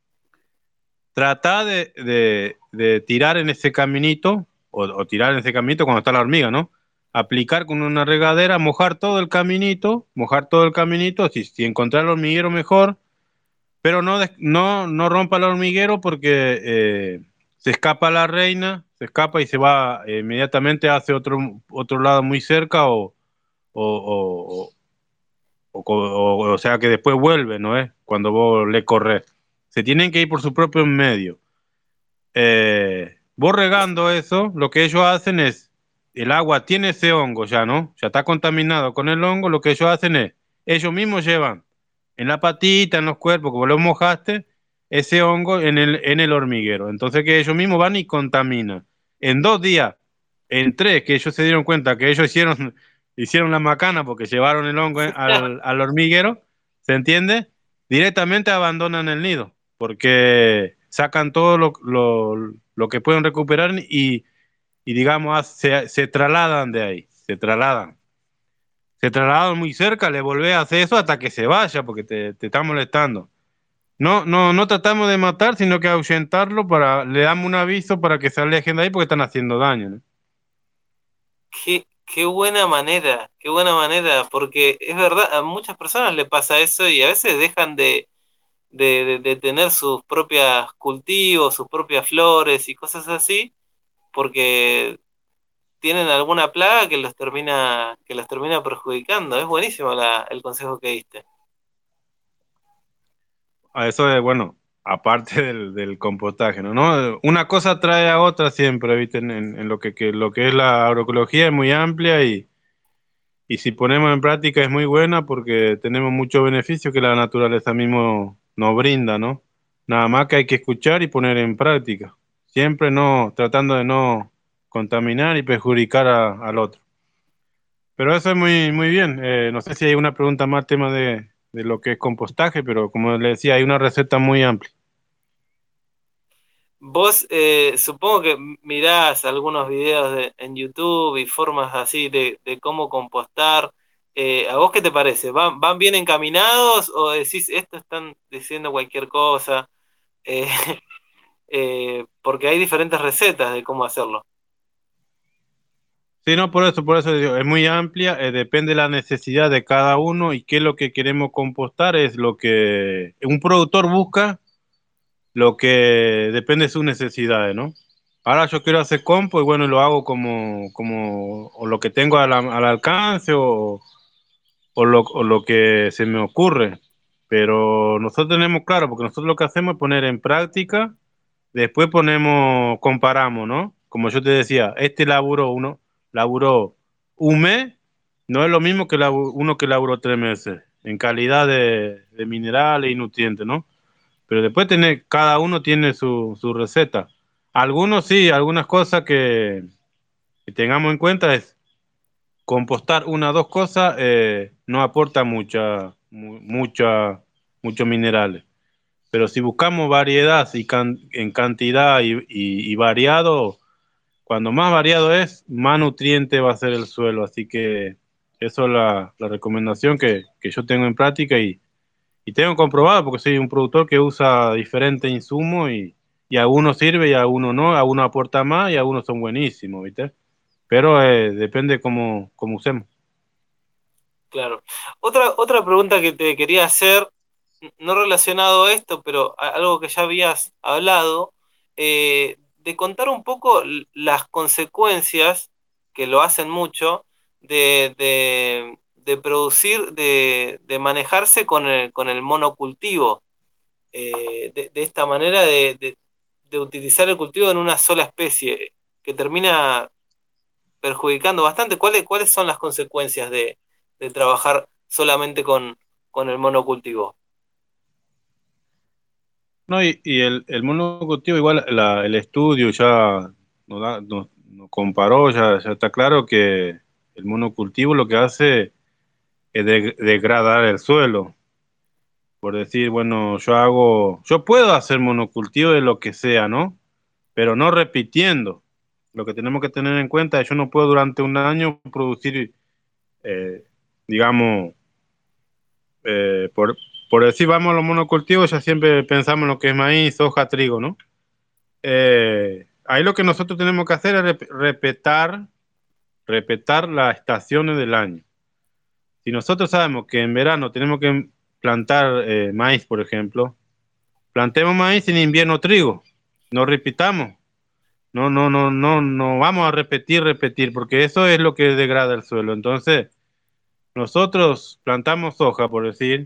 Trata de, de- de tirar en ese caminito, o, o tirar en ese caminito cuando está la hormiga, ¿no? Aplicar con una regadera, mojar todo el caminito, mojar todo el caminito, si, si encontrar el hormiguero mejor, pero no, des- no, no rompa el hormiguero porque eh, se escapa la reina, se escapa y se va eh, inmediatamente hacia otro, otro lado muy cerca o, o, o, o, o- o sea que después vuelve, ¿no es? Cuando vos le corres. Se tienen que ir por su propio medio. Eh, vos regando eso, lo que ellos hacen es, el agua tiene ese hongo ya, ¿no? Ya está contaminado con el hongo, lo que ellos hacen es, ellos mismos llevan en la patita, en los cuerpos, como lo mojaste, ese hongo en el, en el hormiguero. Entonces que ellos mismos van y contaminan. En dos días, en tres, que ellos se dieron cuenta que ellos hicieron, hicieron la macana porque llevaron el hongo al, al hormiguero, ¿se entiende? Directamente abandonan el nido, porque sacan todo lo, lo, lo que pueden recuperar y, y digamos, se, se trasladan de ahí, se trasladan se trasladaron muy cerca, le volvés a hacer eso hasta que se vaya, porque te, te está molestando. No, no, no tratamos de matar, sino que ahuyentarlo para, le damos un aviso para que se alejen de ahí porque están haciendo daño, ¿no? Qué, qué buena manera, qué buena manera, porque es verdad, a muchas personas le pasa eso y a veces dejan de, de, de- de tener sus propias cultivos, sus propias flores y cosas así, porque tienen alguna plaga que los termina, que los termina perjudicando. Es buenísimo la- el consejo que diste. A eso es, bueno, aparte del, del compostaje, ¿no? ¿no? Una cosa trae a otra siempre, ¿viste? En, en- en lo que, que lo que es la agroecología es muy amplia y, y si ponemos en práctica es muy buena porque tenemos muchos beneficios que la naturaleza mismo nos brinda, ¿no? Nada más que hay que escuchar y poner en práctica. Siempre no, tratando de no contaminar y perjudicar a- al otro. Pero eso es muy, muy bien. Eh, no sé si hay una pregunta más tema de, de lo que es compostaje, pero como le decía, hay una receta muy amplia. Vos eh, supongo que mirás algunos videos de- en YouTube y formas así de, de cómo compostar. Eh, ¿a vos qué te parece? ¿Van, van bien encaminados o decís esto están diciendo cualquier cosa? Eh, eh, porque hay diferentes recetas de cómo hacerlo. Sí, no, por eso, por eso digo, es muy amplia, eh, depende de la necesidad de cada uno y qué es lo que queremos compostar, es lo que un productor busca, lo que depende de sus necesidades, ¿no? Ahora yo quiero hacer compo y bueno, lo hago como, como o lo que tengo al, al alcance o, o, lo, o lo que se me ocurre. Pero nosotros tenemos claro, porque nosotros lo que hacemos es poner en práctica. Después ponemos, comparamos, ¿no? Como yo te decía, este laburó uno, laburó un mes, no es lo mismo que labu- uno que laburó tres meses, en calidad de, de minerales y nutrientes, ¿no? Pero después tiene, cada uno tiene su, su receta. Algunos sí, algunas cosas que, que tengamos en cuenta es compostar una o dos cosas, eh, no aporta mucha, mu- mucha, muchos minerales. Pero si buscamos variedad y can- en cantidad y, y- y variado, cuando más variado es, más nutriente va a ser el suelo. Así que eso es la, la recomendación que, que yo tengo en práctica y, y tengo comprobado porque soy un productor que usa diferentes insumos y, y a uno sirve y a uno no, a uno aporta más y a uno son buenísimos, ¿viste? Pero eh, depende cómo, cómo usemos. Claro. Otra, otra pregunta que te quería hacer, n- no relacionado a esto, pero a- algo que ya habías hablado, eh, de contar un poco l- las consecuencias, que lo hacen mucho, de, de, de producir, de, de manejarse con el, con el monocultivo, eh, de, de esta manera de, de, de utilizar el cultivo en una sola especie, que termina perjudicando bastante. ¿Cuáles, cuáles son las consecuencias de, de trabajar solamente con, con el monocultivo? No, y, y el, el monocultivo, igual la- el estudio ya nos, da- nos- nos comparó, ya, ya está claro que el monocultivo lo que hace es de- degradar el suelo. Por decir, bueno, yo hago, yo puedo hacer monocultivo de lo que sea, ¿no? Pero no repitiendo. Lo que tenemos que tener en cuenta es que yo no puedo durante un año producir, eh, digamos, eh, por, por decir, vamos a los monocultivos, ya siempre pensamos en lo que es maíz, soja, trigo, ¿no? Eh, ahí lo que nosotros tenemos que hacer es rep- respetar, respetar las estaciones del año. Si nosotros sabemos que en verano tenemos que plantar eh, maíz, por ejemplo, plantemos maíz en invierno trigo. No repitamos. No, no, no, no, no vamos a repetir, repetir, porque eso es lo que degrada el suelo. Entonces, nosotros plantamos soja, por decir,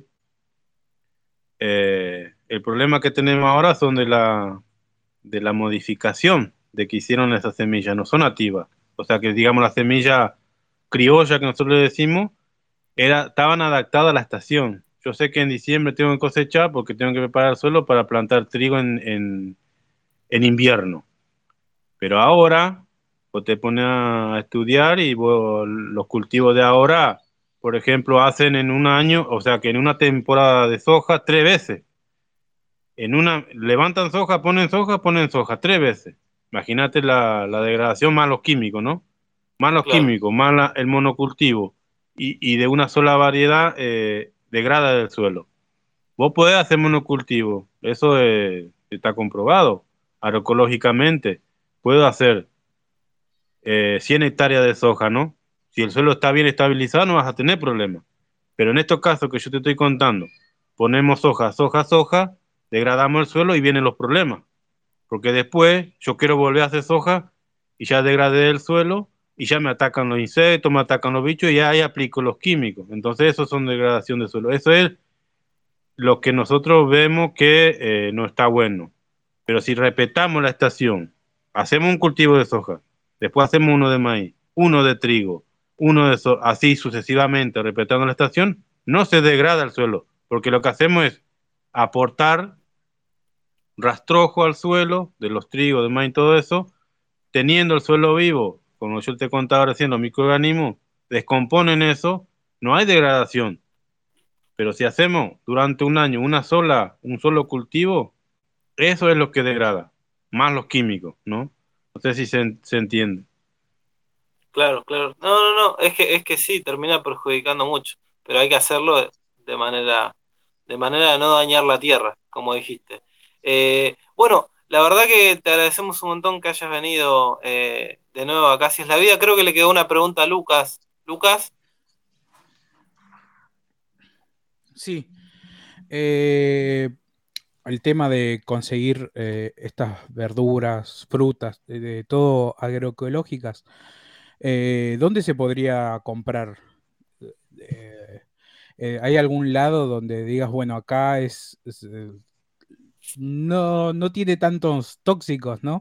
eh, el problema que tenemos ahora son de la, de la modificación de que hicieron esas semillas, no son nativas. O sea que, digamos, la semilla criolla que nosotros le decimos, era, estaban adaptadas a la estación. Yo sé que en diciembre tengo que cosechar porque tengo que preparar el suelo para plantar trigo en, en, en invierno. Pero ahora, vos te pones a estudiar y vos, los cultivos de ahora, por ejemplo, hacen en un año, o sea que en una temporada de soja, tres veces. En una, levantan soja, ponen soja, ponen soja, tres veces. Imagínate la, la degradación más los químicos, ¿no? Más los Claro, químicos, más la- el monocultivo. Y, y de una sola variedad eh, degrada el suelo. Vos podés hacer monocultivo, eso eh, está comprobado agroecológicamente. Puedo hacer eh, cien hectáreas de soja, ¿no? Si el suelo está bien estabilizado, no vas a tener problemas. Pero en estos casos que yo te estoy contando, ponemos soja, soja, soja, degradamos el suelo y vienen los problemas. Porque después yo quiero volver a hacer soja y ya degradé el suelo y ya me atacan los insectos, me atacan los bichos y ya ahí aplico los químicos. Entonces eso son degradación de suelo. Eso es lo que nosotros vemos que eh, no está bueno. Pero si respetamos la estación, hacemos un cultivo de soja, después hacemos uno de maíz, uno de trigo, uno de esos, así sucesivamente, respetando la estación, no se degrada el suelo, porque lo que hacemos es aportar rastrojo al suelo, de los trigos, de maíz y todo eso, teniendo el suelo vivo, como yo te contaba recién, los microorganismos descomponen eso, no hay degradación. Pero si hacemos durante un año una sola, un solo cultivo, eso es lo que degrada, más los químicos, ¿no? No sé si se, se entiende. Claro, claro. No, no, no, es que, es que sí, termina perjudicando mucho, pero hay que hacerlo de, de manera, de manera de no dañar la tierra, como dijiste. Eh, bueno, la verdad que te agradecemos un montón que hayas venido eh, de nuevo a Casi es la Vida. Creo que le quedó una pregunta a Lucas. Lucas, Sí. Eh, el tema de conseguir eh, estas verduras, frutas, de, de todo agroecológicas, eh, ¿dónde se podría comprar? Eh, eh, ¿hay algún lado donde digas, bueno, acá es, es, eh, no, no tiene tantos tóxicos, ¿no?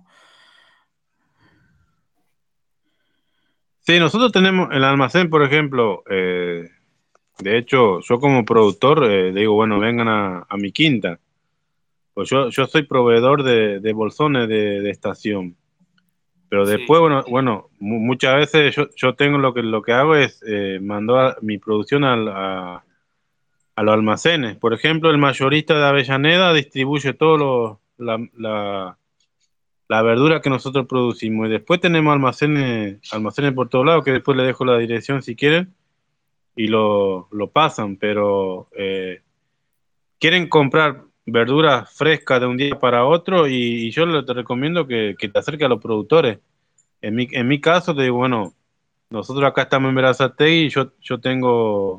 Sí, nosotros tenemos el almacén, por ejemplo, eh, de hecho, yo como productor eh, digo, bueno, vengan a, a mi quinta. Pues yo, yo soy proveedor de, de bolsones de, de estación. Pero sí, después, bueno, bueno, mu- muchas veces yo, yo tengo lo que lo que hago es eh, mando a- mi producción al- a, a los almacenes. Por ejemplo, el mayorista de Avellaneda distribuye todo lo, la, la, la verdura que nosotros producimos. Y después tenemos almacenes, almacenes por todos lados, que después le dejo la dirección si quieren, y lo, lo pasan. Pero eh, quieren comprar verduras frescas de un día para otro, y, y yo le- te recomiendo que, que te acerques a los productores. En mi, en mi caso, te digo, bueno, nosotros acá estamos en Berazategui y yo, yo tengo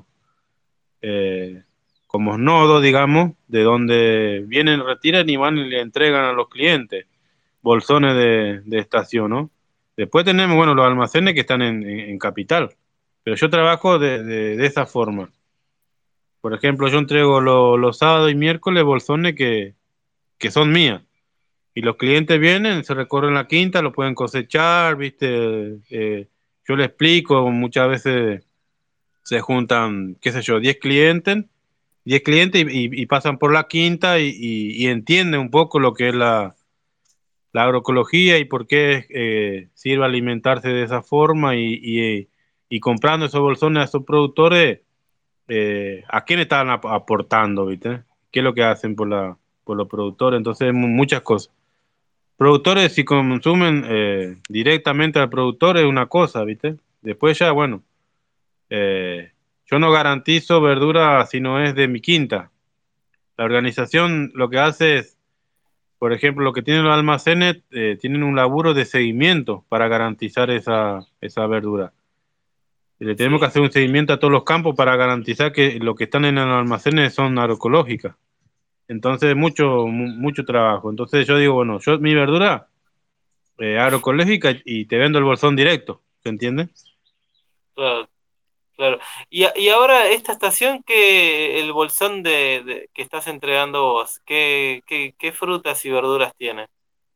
eh, como nodo, digamos, de donde vienen, retiran y van y le entregan a los clientes bolsones de, de estación, ¿no? Después tenemos, bueno, los almacenes que están en, en- en Capital, pero yo trabajo de, de- de esa forma. Por ejemplo, yo entrego lo- los sábados y miércoles bolsones que, que son mías. Y los clientes vienen, se recorren la quinta, lo pueden cosechar, ¿viste? Eh, yo les explico, muchas veces se juntan, qué sé yo, diez clientes, diez clientes y, y- y pasan por la quinta y, y- y entienden un poco lo que es la, la agroecología y por qué eh, sirve alimentarse de esa forma y, y- y comprando esos bolsones a esos productores, eh, ¿a quién están ap- aportando, ¿viste? ¿Qué es lo que hacen por la, por los productores? Entonces, mu- muchas cosas. Productores, si consumen eh, directamente al productor es una cosa, ¿viste? Después ya, bueno, eh, yo no garantizo verdura si no es de mi quinta. La organización lo que hace es, por ejemplo, lo que tienen los almacenes, eh, tienen un laburo de seguimiento para garantizar esa, esa verdura. Y le tenemos que sí. hacer un seguimiento a todos los campos para garantizar que lo que están en los almacenes son agroecológicas. Entonces, mucho, mu- mucho trabajo. Entonces yo digo, bueno, yo mi verdura eh, agroecológica y te vendo el bolsón directo, ¿se entiende? Claro, claro. Y, a- y ahora esta estación, que el bolsón de, de- que estás entregando vos, ¿qué, qué, qué frutas y verduras tiene?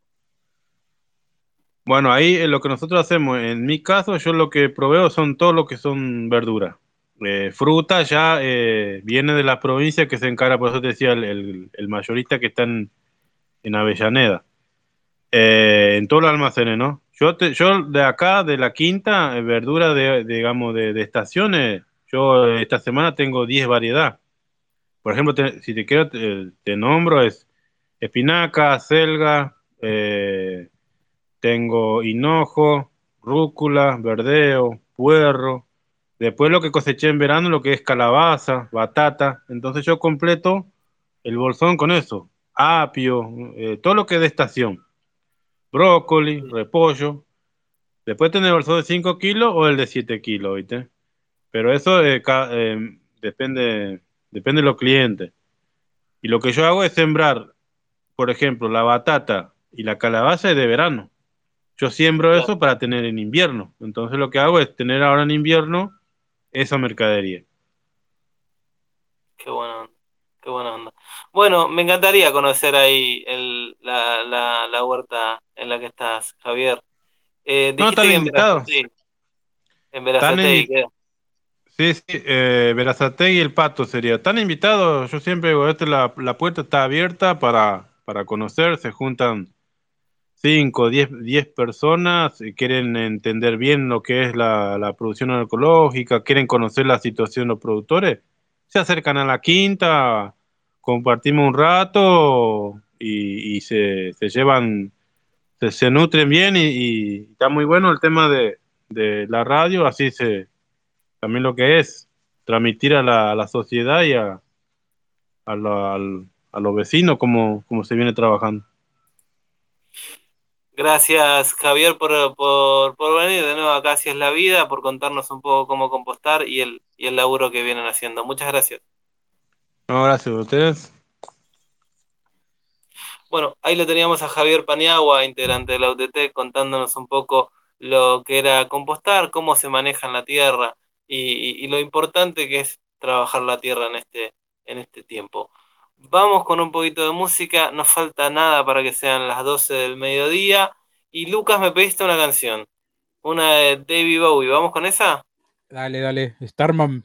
Bueno, ahí eh, lo que nosotros hacemos, en mi caso, yo lo que proveo son todo lo que son verduras. Eh, fruta ya eh, viene de la provincia que se encarga, por eso te decía, el, el- el mayorista que está en, en Avellaneda. Eh, en todos los almacenes, ¿no? Yo, te- yo de acá, de la quinta, eh, verdura de, de, digamos, de, de estaciones, yo eh, esta semana tengo diez variedades. Por ejemplo, te- si te quiero, te, te nombro, es espinaca, selga, eh, tengo hinojo, rúcula, verdeo, puerro. Después lo que coseché en verano, lo que es calabaza, batata. Entonces yo completo el bolsón con eso. Apio, eh, todo lo que es de estación. Brócoli, Sí, repollo. Después tenés el bolsón de cinco kilos o el de siete kilos, ¿viste? Pero eso eh, ca- eh, depende, depende de los clientes. Y lo que yo hago es sembrar, por ejemplo, la batata y la calabaza es de verano. Yo siembro claro. eso para tener en invierno. Entonces lo que hago es tener ahora en invierno esa mercadería. Qué buena onda, qué buena onda. Bueno, me encantaría conocer ahí el, la, la, la huerta en la que estás, Javier. Eh, No, dijiste están que en invitados. Berazategui. En Berazategui queda. Sí, sí, eh, Berazategui y el Pato sería. Están invitados, yo siempre digo, este, la, la puerta está abierta para, para conocer, se juntan cinco, diez, diez personas, y quieren entender bien lo que es la, la producción agroecológica, quieren conocer la situación de los productores, se acercan a la quinta, compartimos un rato y, y se, se llevan, se, se nutren bien y, y está muy bueno el tema de, de la radio, así se también lo que es transmitir a la, a la sociedad y a, a, la- al- a los vecinos cómo, cómo se viene trabajando. Gracias, Javier, por, por, por venir de nuevo acá, Así es la vida, por contarnos un poco cómo compostar y el, y el laburo que vienen haciendo. Muchas gracias. No, gracias a ustedes. Bueno, ahí lo teníamos a Javier Paniagua, integrante de la U T T, contándonos un poco lo que era compostar, cómo se maneja en la tierra y, y- y lo importante que es trabajar la tierra en este, en este tiempo. Vamos con un poquito de música, no falta nada para que sean las doce del mediodía. Y Lucas, me pediste una canción, una de David Bowie. ¿Vamos con esa? Dale, dale. Starman.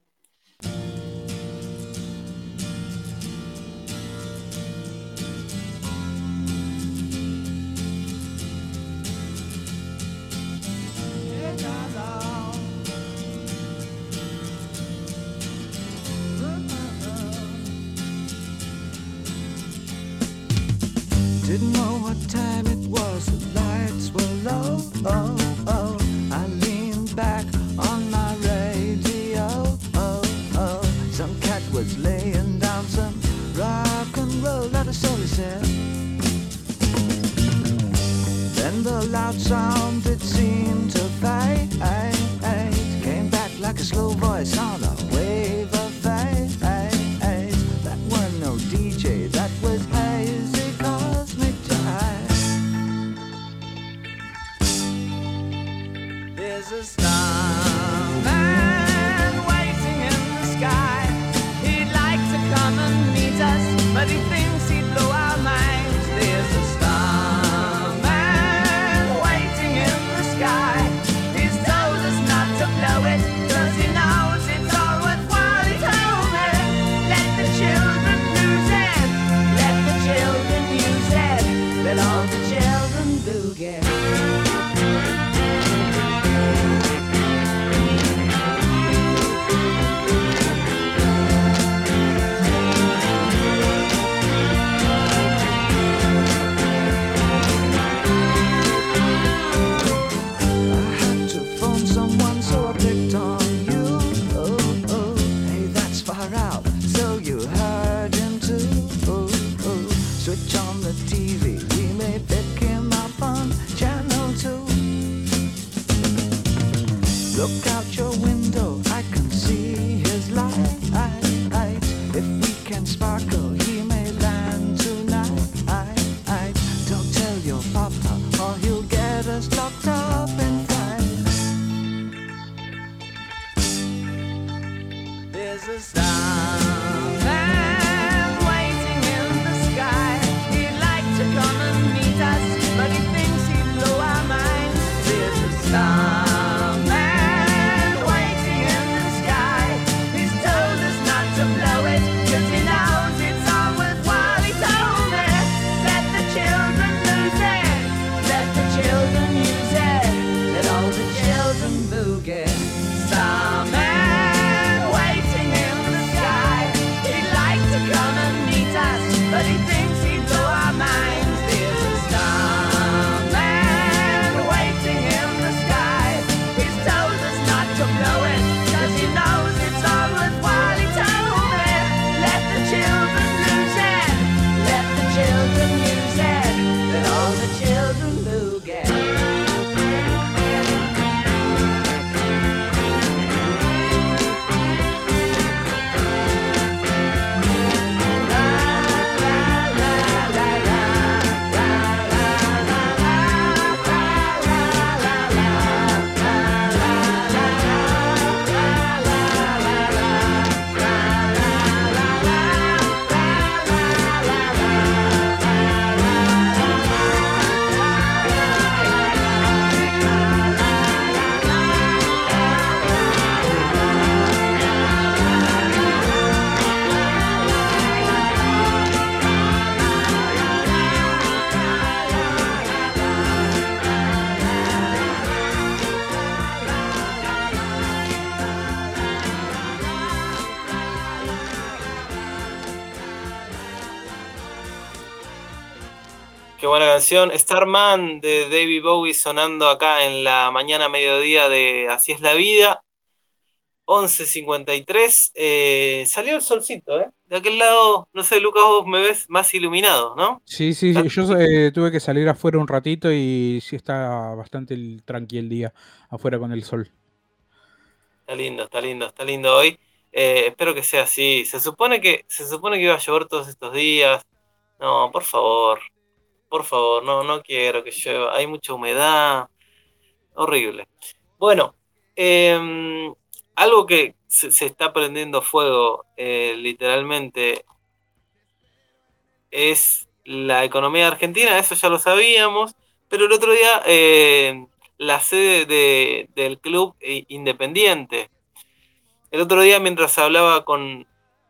Didn't know what time it was, the lights were low. Oh, oh. I leaned back on my radio. Oh, oh. Some cat was laying down some rock and roll, that is all he said. Then the loud sound, it seemed to fade. Came back like a slow voice on a wave of fade. That weren't no D J, that was hazy cosmic jive. There's a starman waiting in the sky. He'd like to come and meet us, but he thinks he'd blow our minds. There's a starman waiting in the sky. He's told us not to blow it, 'cause he knows it's all worthwhile. He told me, let the children lose it, let the children use it, let all the children boogie. Switch on the T V, we may pick him up on channel two. Look out your window, I can see his light. If we can sparkle, he may land tonight. Don't tell your papa, or he'll get us locked up inside. There's a starman waiting in the sky. He'd like to come and meet us, but he thinks he'd blow our minds. There's a starman waiting in the sky. He's told us not to blow it, 'cause he knows it's all worthwhile. He told me, let the children lose it, let the children use it, let all the children boogie. Starman waiting in the sky. Qué buena canción. Starman de David Bowie sonando acá en la mañana mediodía de Así es la vida. once cincuenta y tres. Eh, salió el solcito, ¿eh? De aquel lado, no sé, Lucas, vos me ves más iluminado, ¿no? Sí, sí, sí, yo eh, tuve que salir afuera un ratito y sí está bastante el- tranqui el día afuera con el sol. Está lindo, está lindo, está lindo hoy. Eh, espero que sea así. Se supone que, se supone que iba a llover todos estos días. No, por favor, por favor, no, no quiero que llueva. Hay mucha humedad. Horrible. Bueno, eh, algo que se, se está prendiendo fuego, eh, literalmente, es la economía argentina, eso ya lo sabíamos, pero el otro día eh, la sede de- del club eh, Independiente. El otro día mientras hablaba con,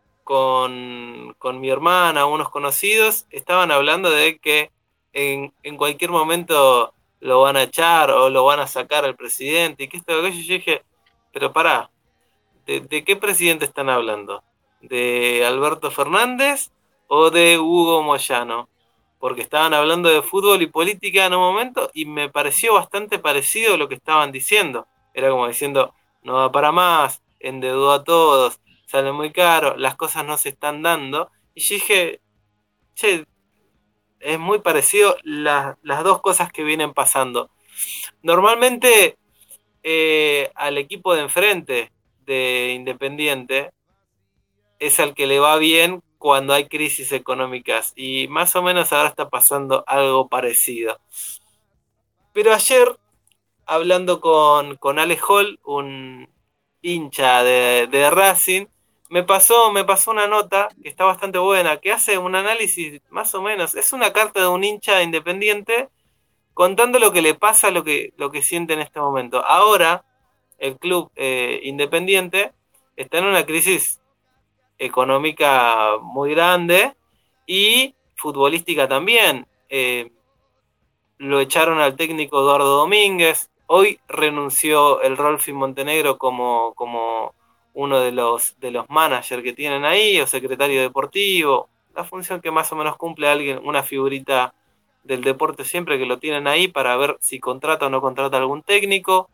con, con mi hermana, unos conocidos, estaban hablando de que en, en cualquier momento lo van a echar o lo van a sacar al presidente y que esto, aquello. Yo dije, pero pará, ¿de, de qué presidente están hablando? ¿De Alberto Fernández o de Hugo Moyano? Porque estaban hablando de fútbol y política en un momento y me pareció bastante parecido lo que estaban diciendo. Era como diciendo, no da para más, endeudó a todos, sale muy caro, las cosas no se están dando. Y yo dije, che, es muy parecido la- las dos cosas que vienen pasando. Normalmente eh, al equipo de enfrente de Independiente es al que le va bien cuando hay crisis económicas y más o menos ahora está pasando algo parecido. Pero ayer, hablando con, con Ale Hall, un hincha de, de Racing, me pasó, me pasó una nota que está bastante buena, que hace un análisis más o menos, es una carta de un hincha independiente contando lo que le pasa, lo que, lo que siente en este momento. Ahora, el club eh, Independiente está en una crisis económica muy grande y futbolística también. Eh, lo echaron al técnico Eduardo Domínguez. Hoy renunció el Rolfi Montenegro como, como uno de los, de los managers que tienen ahí, o secretario deportivo. La función que más o menos cumple alguien, una figurita del deporte siempre que lo tienen ahí para ver si contrata o no contrata algún técnico.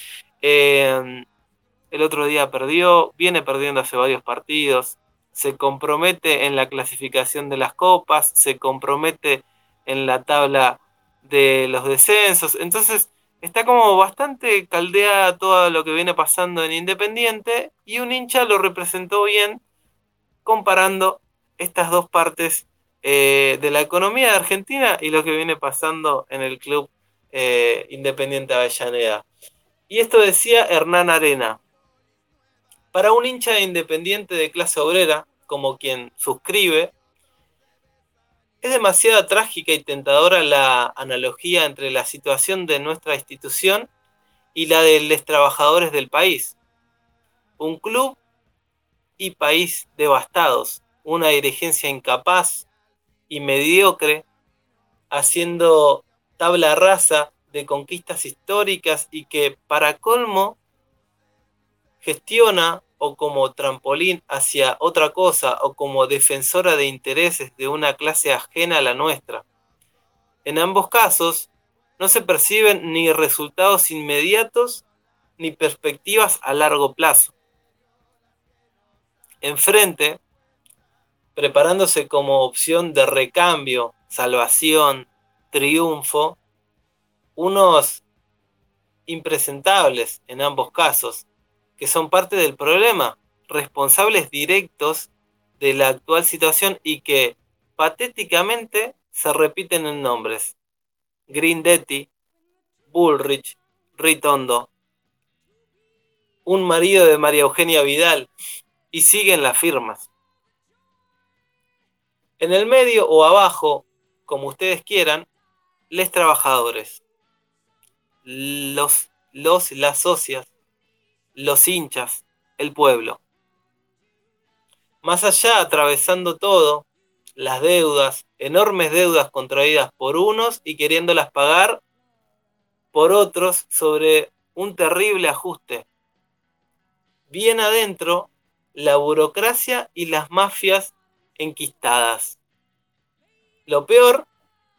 Eh, el otro día perdió, viene perdiendo hace varios partidos, se compromete en la clasificación de las copas, se compromete en la tabla de los descensos, entonces está como bastante caldeada todo lo que viene pasando en Independiente y un hincha lo representó bien comparando estas dos partes eh, de la economía de Argentina y lo que viene pasando en el club eh, Independiente Avellaneda. Y esto decía Hernán Arena. Para un hincha de Independiente de clase obrera, como quien suscribe, es demasiado trágica y tentadora la analogía entre la situación de nuestra institución y la de los trabajadores del país. Un club y país devastados, una dirigencia incapaz y mediocre, haciendo tabla rasa de conquistas históricas y que, para colmo, gestiona o como trampolín hacia otra cosa o como defensora de intereses de una clase ajena a la nuestra. En ambos casos, no se perciben ni resultados inmediatos ni perspectivas a largo plazo. Enfrente, preparándose como opción de recambio, salvación, triunfo, unos impresentables en ambos casos, que son parte del problema, responsables directos de la actual situación y que patéticamente se repiten en nombres: Grindetti, Bullrich, Ritondo, un marido de María Eugenia Vidal, y siguen las firmas. En el medio o abajo, como ustedes quieran, les trabajadores, los, los las socias, los hinchas, el pueblo. Más allá, atravesando todo, las deudas, enormes deudas contraídas por unos y queriéndolas pagar por otros sobre un terrible ajuste. Bien adentro, la burocracia y las mafias enquistadas. Lo peor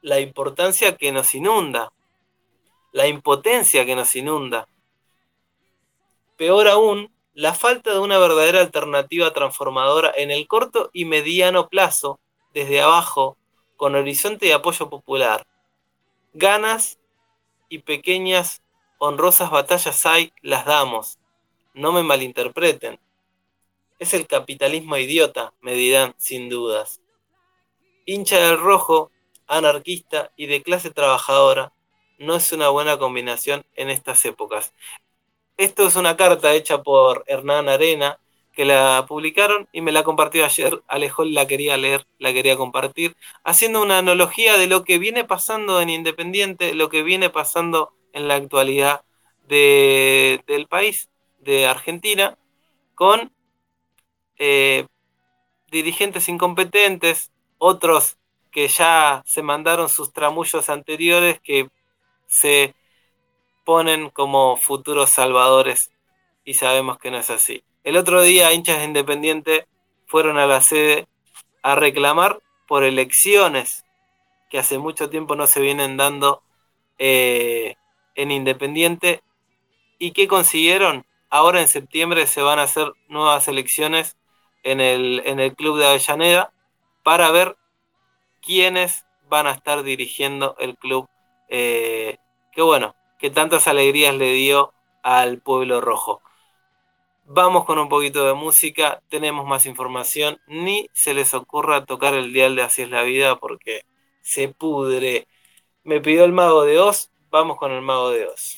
la importancia que nos inunda, la impotencia que nos inunda. Peor aún, la falta de una verdadera alternativa transformadora en el corto y mediano plazo, desde abajo, con horizonte de apoyo popular. Ganas y pequeñas, honrosas batallas hay, las damos. No me malinterpreten. Es el capitalismo idiota, me dirán sin dudas. Hincha del rojo, anarquista y de clase trabajadora, no es una buena combinación en estas épocas. Esto es una carta hecha por Hernán Arena, que la publicaron y me la compartió ayer. Alejón la quería leer, la quería compartir, haciendo una analogía de lo que viene pasando en Independiente, lo que viene pasando en la actualidad de, del país, de Argentina, con eh, dirigentes incompetentes, otros que ya se mandaron sus tramullos anteriores, que se ponen como futuros salvadores y sabemos que no es así. El otro día hinchas de Independiente fueron a la sede a reclamar por elecciones que hace mucho tiempo no se vienen dando eh, en Independiente. ¿Y qué consiguieron? Ahora en septiembre se van a hacer nuevas elecciones en el, en el club de Avellaneda para ver quiénes van a estar dirigiendo el club. Eh, que bueno, que tantas alegrías le dio al pueblo rojo. Vamos con un poquito de música, tenemos más información. Ni se les ocurra tocar el dial de Así es la vida porque se pudre. Me pidió el Mago de Oz, vamos con el Mago de Oz.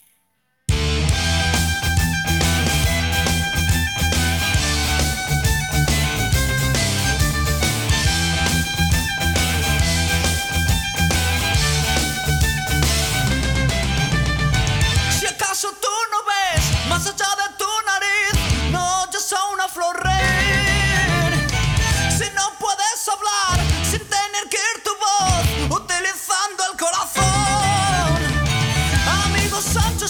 Si acaso tú no ves más allá de tu nariz, no oyes a una flor reír. Si no puedes hablar sin tener que ir tu voz, utilizando el corazón. Amigo Sancho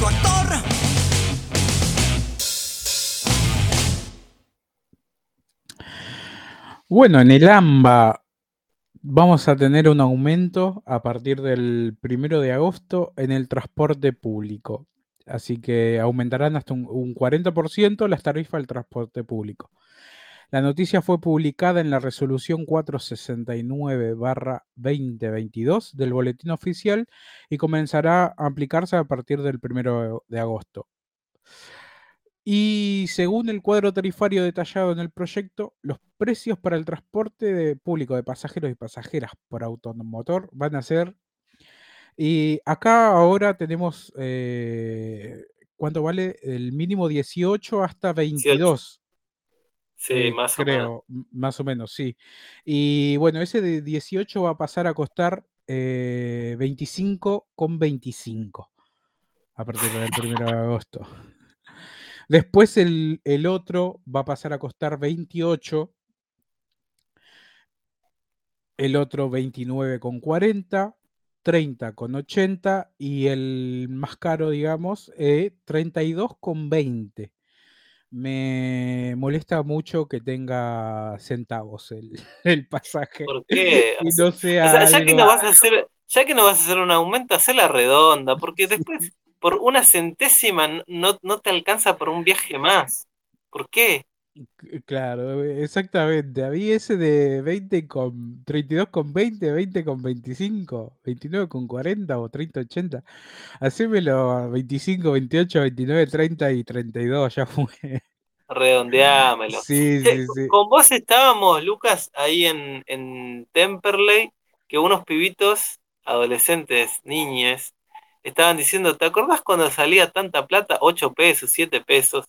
tu actor. Bueno, en el AMBA vamos a tener un aumento a partir del primero de agosto en el transporte público. Así que aumentarán hasta un, un cuarenta por ciento las tarifas del transporte público. La noticia fue publicada en la resolución cuatrocientos sesenta y nueve barra veinte veintidós del Boletín Oficial y comenzará a aplicarse a partir del primero de agosto. Y según el cuadro tarifario detallado en el proyecto, los precios para el transporte de público de pasajeros y pasajeras por automotor van a ser... Y acá ahora tenemos... Eh, ¿cuánto vale? El mínimo dieciocho hasta veintidós. Sí, Eh, más o menos. creo, m- más o menos, sí. Y bueno, ese de dieciocho va a pasar a costar eh, veinticinco con veinticinco a partir del primero de agosto. Después el, el otro va a pasar a costar veintiocho, el otro veintinueve con cuarenta, treinta con ochenta y el más caro, digamos, eh, treinta y dos con veinte. Me molesta mucho que tenga centavos el, el pasaje ¿Por qué? y O sea, no o sea sea, ya que no algo... vas a hacer, ya que no vas a hacer un aumento, hacela redonda, porque Sí, después por una centésima n- no, no te alcanza por un viaje más. ¿Por qué? c- claro, exactamente. A mí ese de veinte con treinta y dos con veinte, veinte con veinticinco, veintinueve con cuarenta o treinta ochenta. Hacémelo a veinticinco, veintiocho, veintinueve, treinta y treinta y dos, ya fue. Redondeámelo. Sí, Che, sí, sí. con vos estábamos, Lucas, ahí en, en Temperley, que unos pibitos, adolescentes, niñes, estaban diciendo, ¿te acordás cuando salía tanta plata? Ocho pesos, siete pesos.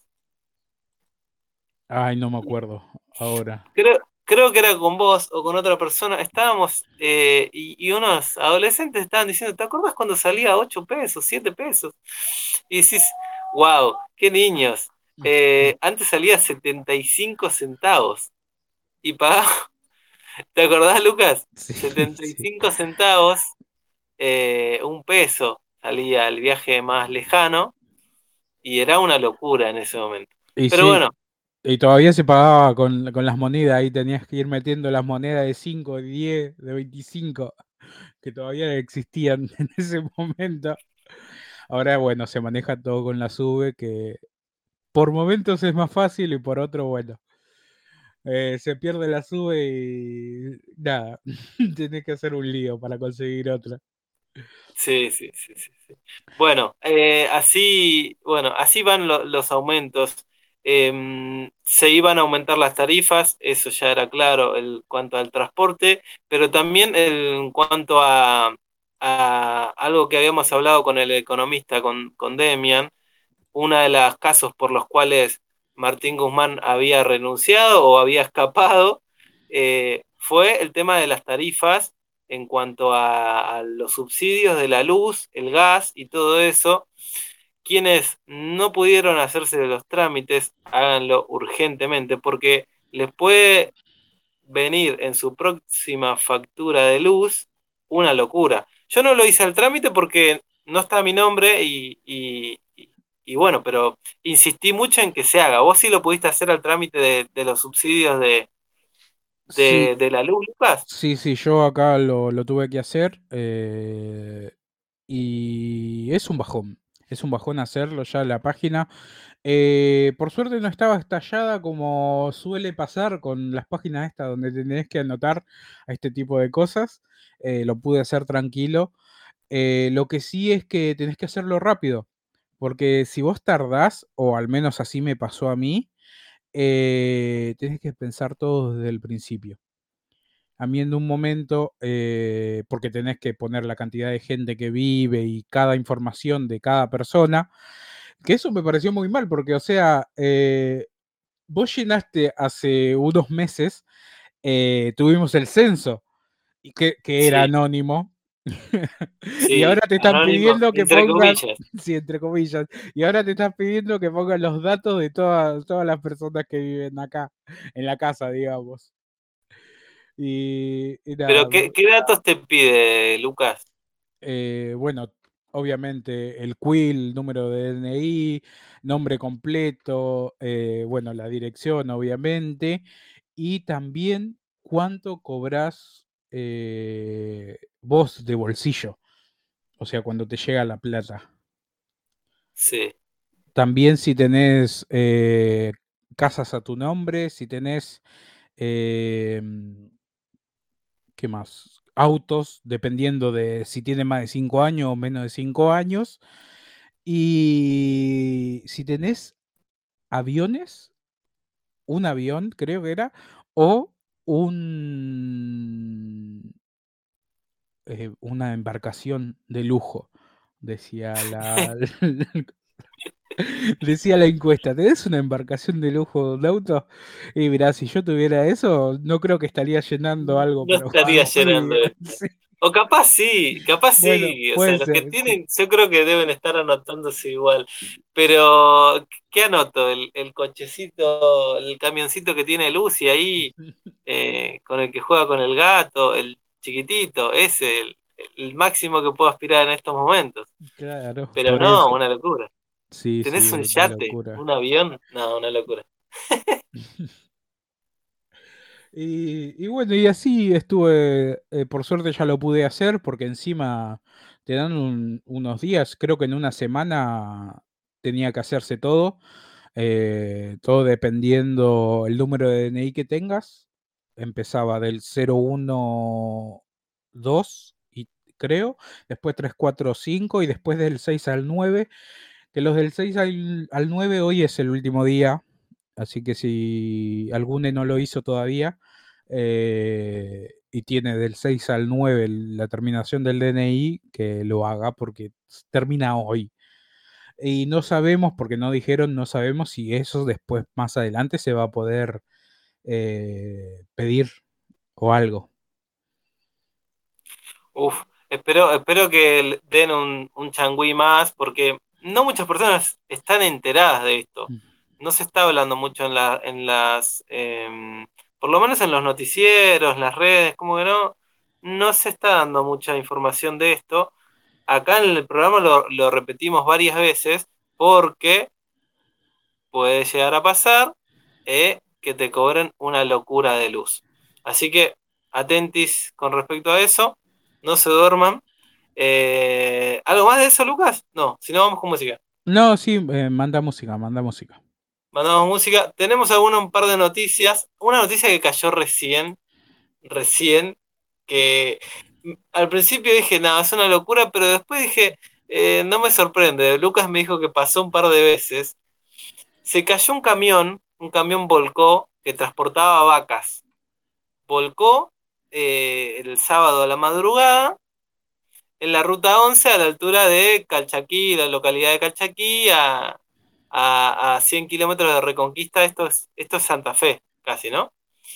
Ay, no me acuerdo ahora. Creo, creo que era con vos o con otra persona. Estábamos eh, y, y unos adolescentes estaban diciendo, ¿te acuerdas cuando salía a ocho pesos, siete pesos? Y decís, wow, qué niños. Eh, antes salía setenta y cinco centavos y pagaba, ¿te acordás, Lucas? Sí, setenta y sí. cinco centavos, eh, un peso salía el viaje más lejano y era una locura en ese momento. Y Pero sí, bueno, y todavía se pagaba con, con las monedas, ahí tenías que ir metiendo las monedas de cinco, de diez, de veinticinco, que todavía existían en ese momento. Ahora, bueno, se maneja todo con la sube, que por momentos es más fácil y por otro, bueno, eh, se pierde la sube y nada, tenés que hacer un lío para conseguir otra. sí, sí, sí, sí, sí. Bueno, eh, así, bueno, así van lo- los aumentos. Em, se iban a aumentar las tarifas, eso ya era claro en cuanto al transporte, pero también en cuanto a, a algo que habíamos hablado con el economista, con, con Demian, uno de los casos por los cuales Martín Guzmán había renunciado o había escapado, eh, fue el tema de las tarifas en cuanto a, a los subsidios de la luz, el gas y todo eso. Quienes no pudieron hacerse de los trámites, háganlo urgentemente, porque les puede venir en su próxima factura de luz una locura. Yo no lo hice al trámite porque no está mi nombre y, y, y- y bueno, pero insistí mucho en que se haga. ¿Vos sí lo pudiste hacer al trámite de, de los subsidios de, Sí, de, de la luz, Lucas? sí, sí, yo acá lo, lo tuve que hacer eh, y es un bajón. Es un bajón hacerlo ya en la página. Eh, por suerte no estaba estallada como suele pasar con las páginas estas donde tenés que anotar a este tipo de cosas. Eh, lo pude hacer tranquilo. Eh, lo que sí es que tenés que hacerlo rápido, porque si vos tardás, o al menos así me pasó a mí, eh, tenés que pensar todo desde el principio. A mí en un momento, eh, porque tenés que poner la cantidad de gente que vive y cada información de cada persona, que eso me pareció muy mal, porque, o sea, eh, vos llenaste hace unos meses, eh, tuvimos el censo, y que, que era Sí, anónimo, y ahora sí, te están anónimo, pidiendo que entre pongas, comillas. sí, entre comillas, y ahora te están pidiendo que pongas los datos de todas, todas las personas que viven acá, en la casa, digamos. Y, y Pero nada, ¿qué, qué datos te pide, Lucas? eh, bueno, obviamente el quill, número de D N I, nombre completo, eh, bueno, la dirección, obviamente, y también cuánto cobras eh, vos de bolsillo, o sea, cuando te llega la plata. Sí. También si tenés eh, casas a tu nombre, si tenés, eh, ¿qué más? Autos, dependiendo de si tiene más de cinco años o menos de cinco años. Y si tenés aviones, un avión, creo que era, o un, eh, una embarcación de lujo, decía la, decía la encuesta. ¿Tenés una embarcación de lujo de auto? Y mirá, si yo tuviera eso, no creo que estaría llenando algo No para un estaría llenando hobby. esto. Sí. O capaz sí, capaz Bueno, sí. O sea, puede los que ser, sí. tienen, yo creo que deben estar anotándose igual. Pero, ¿qué anoto? El, el cochecito, el camioncito que tiene Lucy ahí, eh, con el que juega con el gato, el chiquitito, ese, el, el máximo que puedo aspirar en estos momentos. Claro, Pero por no, eso. una locura. Sí, sí, ¿Tenés un una yate? locura. ¿Un avión? No, una locura. Y, y bueno, y así estuve, eh, por suerte ya lo pude hacer, porque encima te dan un- unos días, creo que en una semana tenía que hacerse todo, eh, todo dependiendo el número de D N I que tengas. Empezaba del cero uno dos y creo, después tres cuatro cinco y después del seis al nueve, que los del seis al, al nueve hoy es el último día. Así que si alguno no lo hizo todavía, eh, y tiene del seis al nueve la terminación del D N I, que lo haga porque termina hoy. Y no sabemos, porque no dijeron, no sabemos si eso después, más adelante, se va a poder eh, pedir o algo. Uf, espero, espero que le den un, un changüí más, porque no muchas personas están enteradas de esto. No se está hablando mucho en la, en las, em, por lo menos en los noticieros, en las redes, como que no, no se está dando mucha información de esto. Acá en el programa lo, lo repetimos varias veces porque puede llegar a pasar, eh, que te cobren una locura de luz. Así que atentis con respecto a eso, no se duerman. Eh, ¿algo más de eso, Lucas? No, si no vamos con música. No, sí, eh, manda música, manda música. Mandamos música. Tenemos alguna, un par de noticias. Una noticia que cayó recién, recién, que mm, al principio dije, nada, es una locura, pero después dije, eh, no me sorprende. Lucas me dijo que pasó un par de veces. Se cayó un camión, un camión volcó que transportaba vacas. Volcó eh, el sábado a la madrugada en la ruta once a la altura de Calchaquí, la localidad de Calchaquí, a, a, a cien kilómetros de Reconquista. Esto es, esto es Santa Fe, casi, ¿no?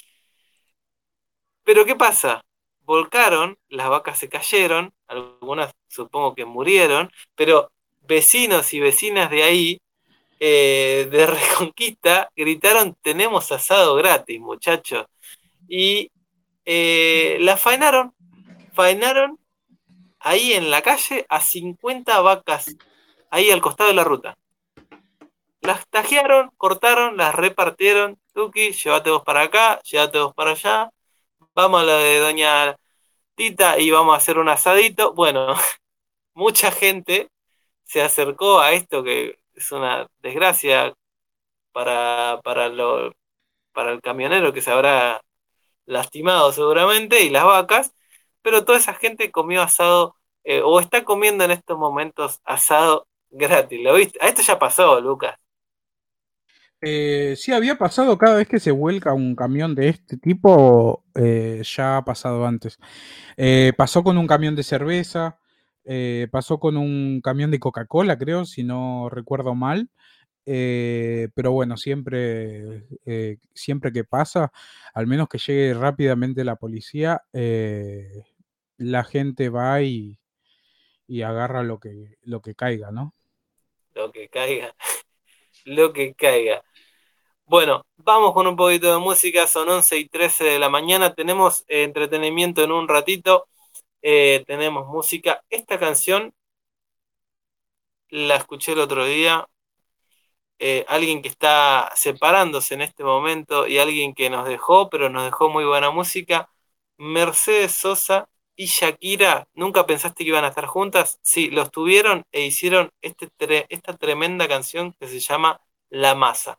Pero ¿qué pasa? Volcaron, las vacas se cayeron, algunas supongo que murieron, pero vecinos y vecinas de ahí, eh, de Reconquista, gritaron: tenemos asado gratis, muchachos. Y eh, la faenaron, faenaron ahí en la calle a cincuenta vacas, ahí al costado de la ruta. Las tajearon, cortaron, las repartieron. Tuki, llévate vos para acá, llévate vos para allá. Vamos a la de doña Tita y vamos a hacer un asadito. Bueno, mucha gente se acercó a esto que es una desgracia para, para, lo, para el camionero que se habrá lastimado seguramente, y las vacas, pero toda esa gente comió asado, eh, o está comiendo en estos momentos asado gratis. ¿Lo viste? A esto ya pasó, Lucas. Eh, sí, había pasado cada vez que se vuelca un camión de este tipo, eh, ya ha pasado antes. Eh, pasó con un camión de cerveza, eh, pasó con un camión de Coca-Cola, creo, si no recuerdo mal. Eh, pero bueno, siempre, eh, siempre que pasa, al menos que llegue rápidamente la policía, eh, la gente va y, y agarra lo que, lo que caiga, ¿no? Lo que caiga, lo que caiga. Bueno, vamos con un poquito de música, son once y trece de la mañana, tenemos eh, entretenimiento en un ratito, eh, tenemos música. Esta canción la escuché el otro día. Eh, alguien que está separándose en este momento y alguien que nos dejó, pero nos dejó muy buena música. Mercedes Sosa y Shakira, ¿nunca pensaste que iban a estar juntas? Sí, lo estuvieron e hicieron este tre- esta tremenda canción que se llama La Masa.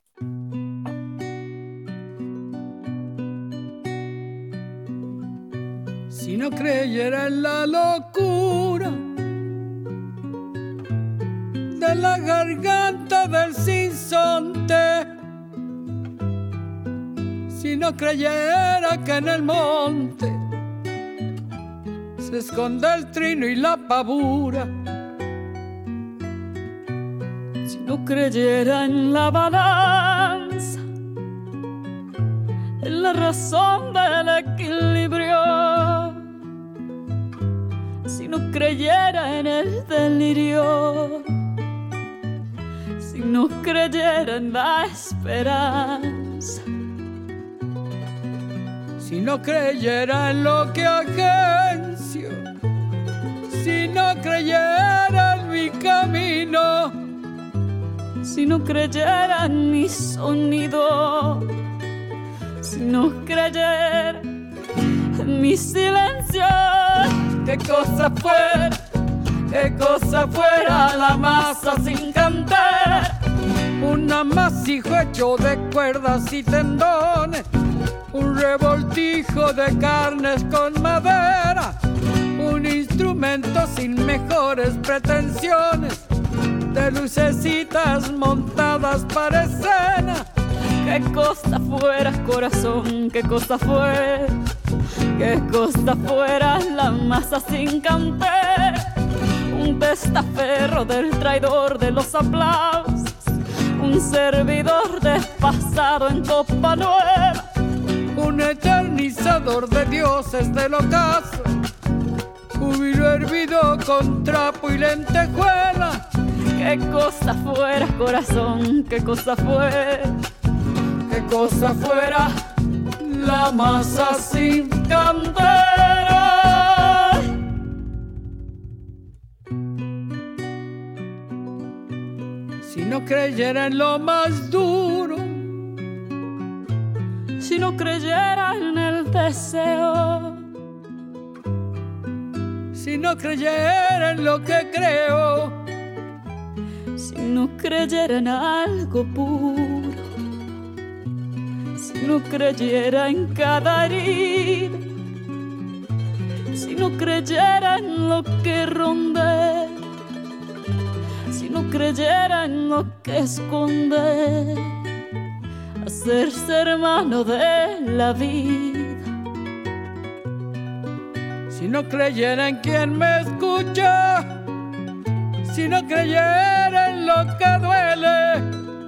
Si no creyera en la locura de la garganta del sinsonte, si no creyera que en el monte se esconde el trino y la pavura, si no creyera en la balanza, en la razón del equilibrio, si no creyera en el delirio, si no creyera en la esperanza, si no creyera en lo que agencio, si no creyera en mi camino, si no creyera en mi sonido, si no creyera en mi silencio, qué cosa fuera, qué cosa fuera la masa sin cantar, un amasijo hecho de cuerdas y tendones, un revoltijo de carnes con madera, un instrumento sin mejores pretensiones, de lucecitas montadas para escena. Qué cosa fuera, corazón, qué cosa fuera, qué cosa fuera la masa sin cantar, un testaferro del traidor de los aplausos, un servidor despasado en copa nueva, un eternizador de dioses del ocaso, júbilo hervido con trapo y lentejuela. Qué cosa fuera, corazón, qué cosa fuera, qué cosa fuera la masa sin cantera. Si no creyera en lo más duro, si no creyera en el deseo, si no creyera en lo que creo, si no creyera en algo puro, si no creyera en cada herida, si no creyera en lo que ronde, si no creyera en lo que esconde, hacerse hermano de la vida, si no creyera en quien me escucha, si no creyera en lo que duele,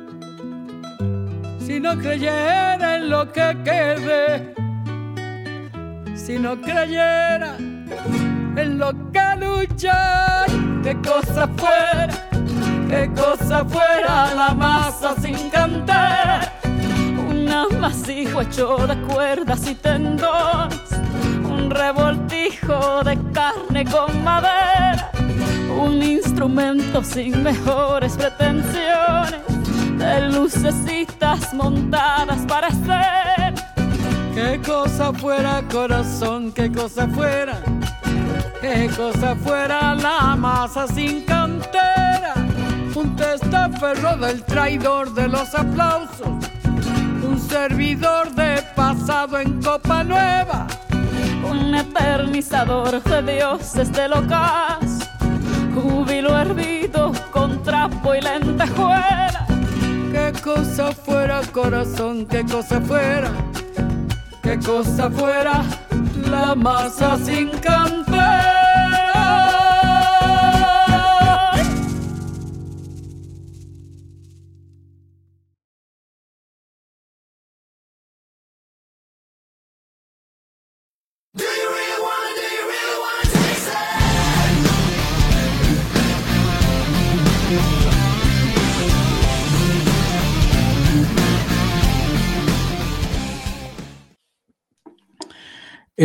si no creyera en lo que quede, si no creyera en lo que lucha, qué cosa fuera, qué cosa fuera la masa sin cantar, un amasijo hecho de cuerdas y tendones, un revoltijo de carne con madera, un instrumento sin mejores pretensiones, de lucecitas montadas para ser. Qué cosa fuera, corazón, qué cosa fuera, qué cosa fuera la masa sin cantera, un testaferro del traidor de los aplausos, un servidor de pasado en copa nueva, un eternizador de dioses del ocaso, júbilo hervido con trapo y lentejuela. Qué cosa fuera, corazón, qué cosa fuera, qué cosa fuera la masa sin cantera.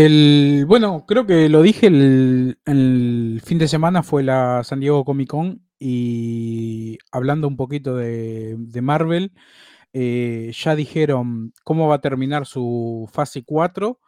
El, bueno, creo que lo dije el, el fin de semana, fue la San Diego Comic Con y hablando un poquito de, de Marvel, eh, ya dijeron cómo va a terminar su fase cuatro.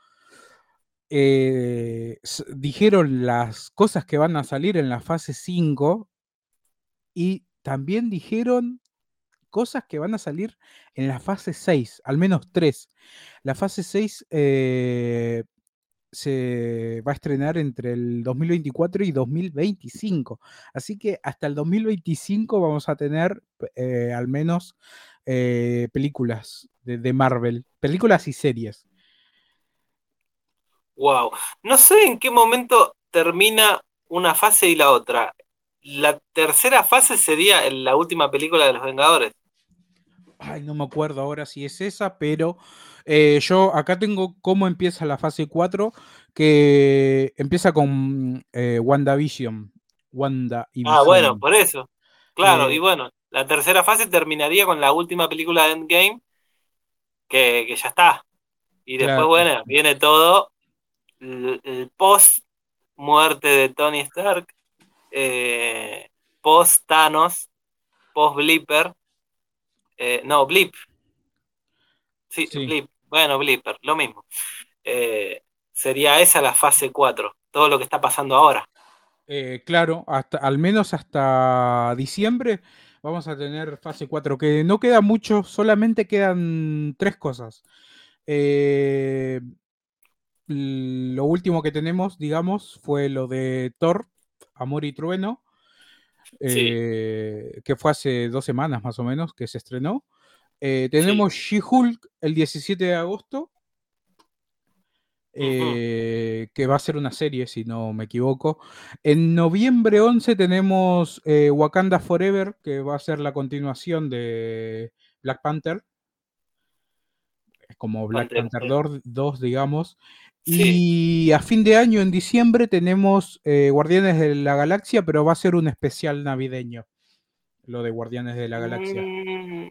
Eh, s- dijeron las cosas que van a salir en la fase cinco y también dijeron cosas que van a salir en la fase seis, al menos tres. La fase seis eh, se va a estrenar entre el dos mil veinticuatro y dos mil veinticinco. Así que hasta el dos mil veinticinco vamos a tener eh, al menos eh, películas de, de Marvel, películas y series. Wow. No sé en qué momento termina una fase y la otra. La tercera fase sería en la última película de los Vengadores. Ay, no me acuerdo ahora si es esa, pero eh, yo acá tengo cómo empieza la fase cuatro, que empieza con eh, WandaVision. Wanda y Ah, bueno, Visión. por eso. Claro, y Eh, bueno, la tercera fase terminaría con la última película de Endgame, que, que ya está. Y después, claro, bueno, viene todo el, el post muerte de Tony Stark, eh, post Thanos, post Blipper, eh, no, Blip, sí, sí. Blip, bueno, Blipper, lo mismo. Eh, sería esa la fase cuatro, todo lo que está pasando ahora. Eh, claro, hasta, al menos hasta diciembre vamos a tener fase cuatro, que no queda mucho, solamente quedan tres cosas. Eh, lo último que tenemos, digamos, fue lo de Thor, Amor y Trueno, Sí, eh, que fue hace dos semanas más o menos que se estrenó. Eh, sí. tenemos She-Hulk el diecisiete de agosto, Ujú. eh, que va a ser una serie, si no me equivoco. En noviembre once tenemos eh, Wakanda Forever, que va a ser la continuación de Black Panther. Es como Black Pantera, Panther sí. dos, digamos. Sí. Y a fin de año, en diciembre, tenemos eh, Guardianes de la Galaxia, pero va a ser un especial navideño, lo de Guardianes de la Galaxia. Mm,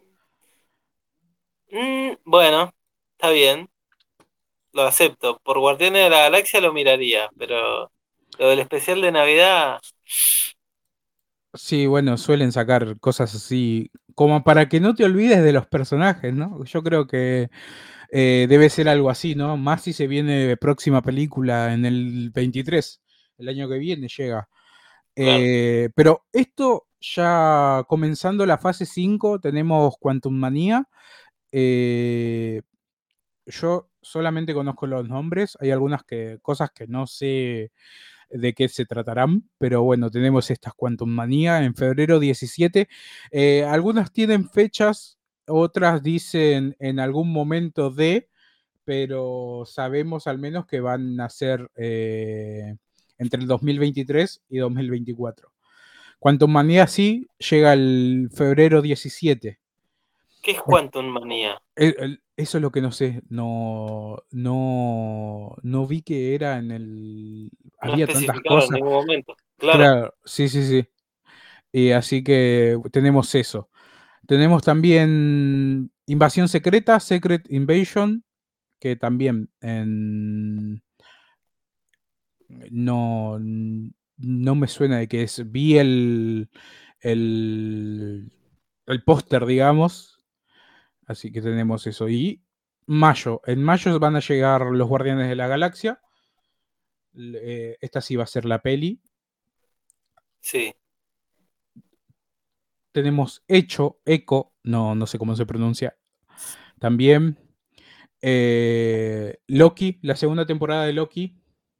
mm, bueno, está bien, lo acepto. Por Guardianes de la Galaxia lo miraría, pero lo del especial de Navidad, Sí, bueno, suelen sacar cosas así, como para que no te olvides de los personajes, ¿no? Yo creo que eh, debe ser algo así, ¿no? Más si se viene próxima película en el veintitrés, el año que viene llega. claro. Eh, pero esto ya comenzando la fase cinco, tenemos Quantum Manía. Eh, yo solamente conozco los nombres, hay algunas que, cosas que no sé de qué se tratarán, pero bueno, tenemos estas Quantum Manía en febrero diecisiete. Eh, algunas tienen fechas, otras dicen en algún momento de, pero sabemos al menos que van a ser eh, entre el dos mil veintitrés y dos mil veinticuatro. Quantum Manía sí llega el febrero diecisiete. ¿Qué es Quantum Manía? El- el- eso es lo que no sé. No, no, no vi que era en el. No Había tantas especificaron en cosas. ningún momento. Claro, Claro, sí, sí, sí. Y así que tenemos eso. Tenemos también Invasión Secreta, Secret Invasion, que también en- no, no me suena de que es. Vi el, el, el póster, digamos. Así que tenemos eso. Y mayo. En mayo van a llegar los Guardianes de la Galaxia. Eh, esta sí va a ser la peli. sí. Tenemos Hecho, Echo, no, no sé cómo se pronuncia. También eh, Loki, la segunda temporada de Loki.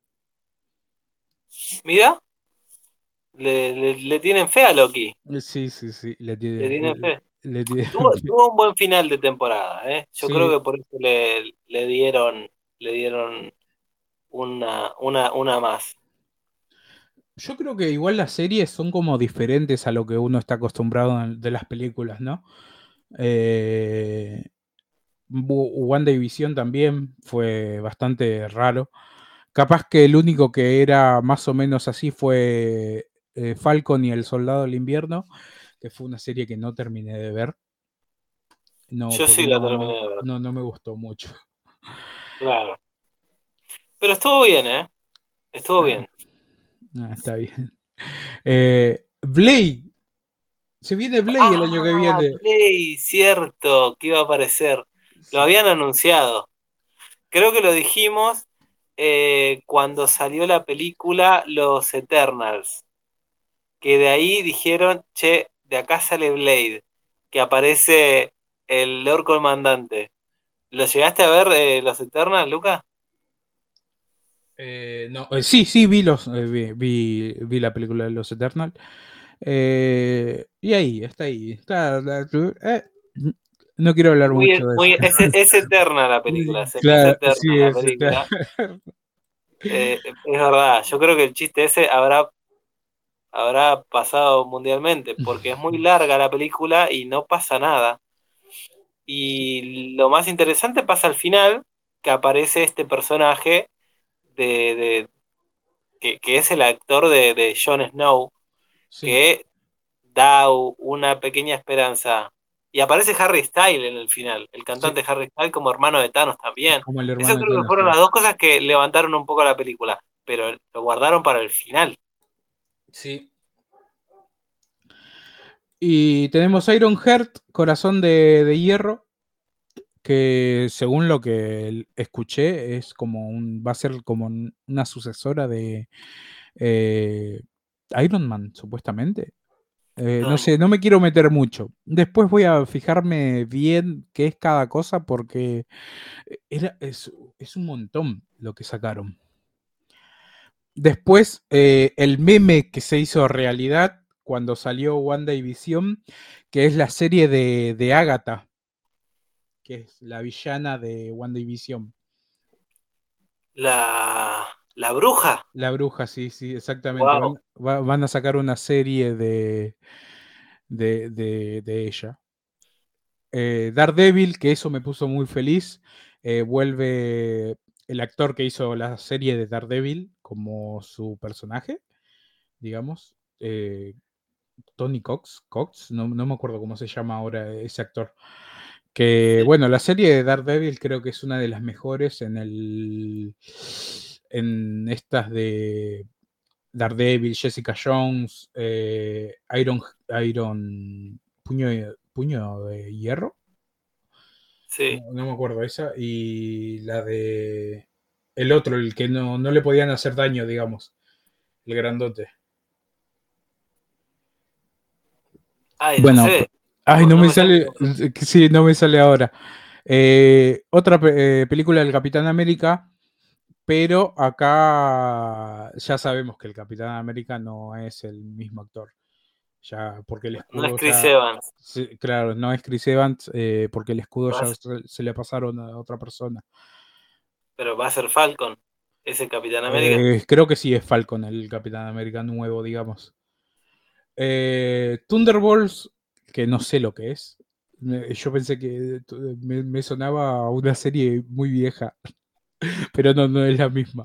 Mira, le, le, le tienen fe a Loki. Eh, Sí, sí, sí. Le Le tiene, tienen fe. le tiene- Tuvo, tuvo un buen final de temporada, ¿eh? Yo creo Sí, que por eso le, le dieron, le dieron una, una, una más. yo creo que igual las series son como diferentes a lo que uno está acostumbrado en- de las películas, ¿no? Eh, Bu- WandaVision también fue bastante raro. Capaz que el único que era más o menos así fue eh, Falcon y el Soldado del Invierno, que fue una serie que no terminé de ver. No, Yo porque sí la terminé no, de ver, no, no me gustó mucho. claro. Pero estuvo bien, ¿eh? Estuvo Ah, bien. ah, está bien. Eh, Blade. Se viene Blade el año que Ah, viene. Blade, cierto, que iba a aparecer. Sí. Lo habían anunciado. Creo que lo dijimos eh, cuando salió la película Los Eternals. Que de ahí dijeron, che, de acá sale Blade. Que aparece el Lord Comandante. ¿Lo llegaste a ver, eh, Los Eternals, Lucas? Eh, no, eh, sí, sí, vi los, eh, vi, vi, vi la película de los Eternal. Eh, y ahí, está ahí. Está, la- eh, no quiero hablar Muy, mucho de muy, eso. es, es eterna la película, se me hace Claro, eterna sí, la es, película. Eh, es verdad, yo creo que el chiste ese habrá, habrá pasado mundialmente, porque es muy larga la película y no pasa nada. Y lo más interesante pasa al final, que aparece este personaje de, de- que, que es el actor de, de Jon Snow, sí, que da u- una pequeña esperanza. Y aparece Harry Styles en el final, el sí, cantante Harry Styles como hermano de Thanos también. como el Eso hermano de creo que Thanos, fueron sí. las dos cosas que levantaron un poco la película, pero lo guardaron para el final. Sí. Y tenemos Iron Heart, Corazón de, de Hierro, que según lo que escuché es como un, va a ser como un- una sucesora de eh, Iron Man, supuestamente. Eh, no sé, no me quiero meter mucho. Después voy a fijarme bien qué es cada cosa porque era, es, es un montón lo que sacaron. Después, eh, el meme que se hizo realidad cuando salió WandaVision, que es la serie de, de Agatha, que es la villana de WandaVision. La, la bruja. La bruja, sí, sí, exactamente. Van, Wow. va- van a sacar una serie de, de, de, de ella. Eh, Daredevil, que eso me puso muy feliz. Eh, vuelve el actor que hizo la serie de Daredevil como su personaje, digamos. Eh, Tony Cox, Cox, no, no me acuerdo cómo se llama ahora ese actor. Que bueno, la serie de Daredevil creo que es una de las mejores en el en estas de Daredevil, Jessica Jones, eh, Iron, Iron Puño, Puño de Hierro. Sí. No, no me acuerdo esa. Y la de el otro, el que no, no le podían hacer daño, digamos. El grandote. Ay, no Bueno, sé. ay, No, no no me me sale el sale. nombre. Sí, no me sale ahora. Eh, otra pe- eh, película del Capitán América, pero acá ya sabemos que el Capitán América no es el mismo actor. Ya, porque el No es escudo Chris ya. Evans. Sí, claro, no es Chris Evans, eh, porque el escudo Va a ya ser- se, se le pasaron a otra persona. pero va a ser Falcon. ¿Es el Capitán América? Eh, creo que sí es Falcon, el Capitán América nuevo, digamos. Eh, Thunderbolts, que no sé lo que es. Me- Yo pensé que tu- me, me sonaba a una serie muy vieja, pero no, no es la misma.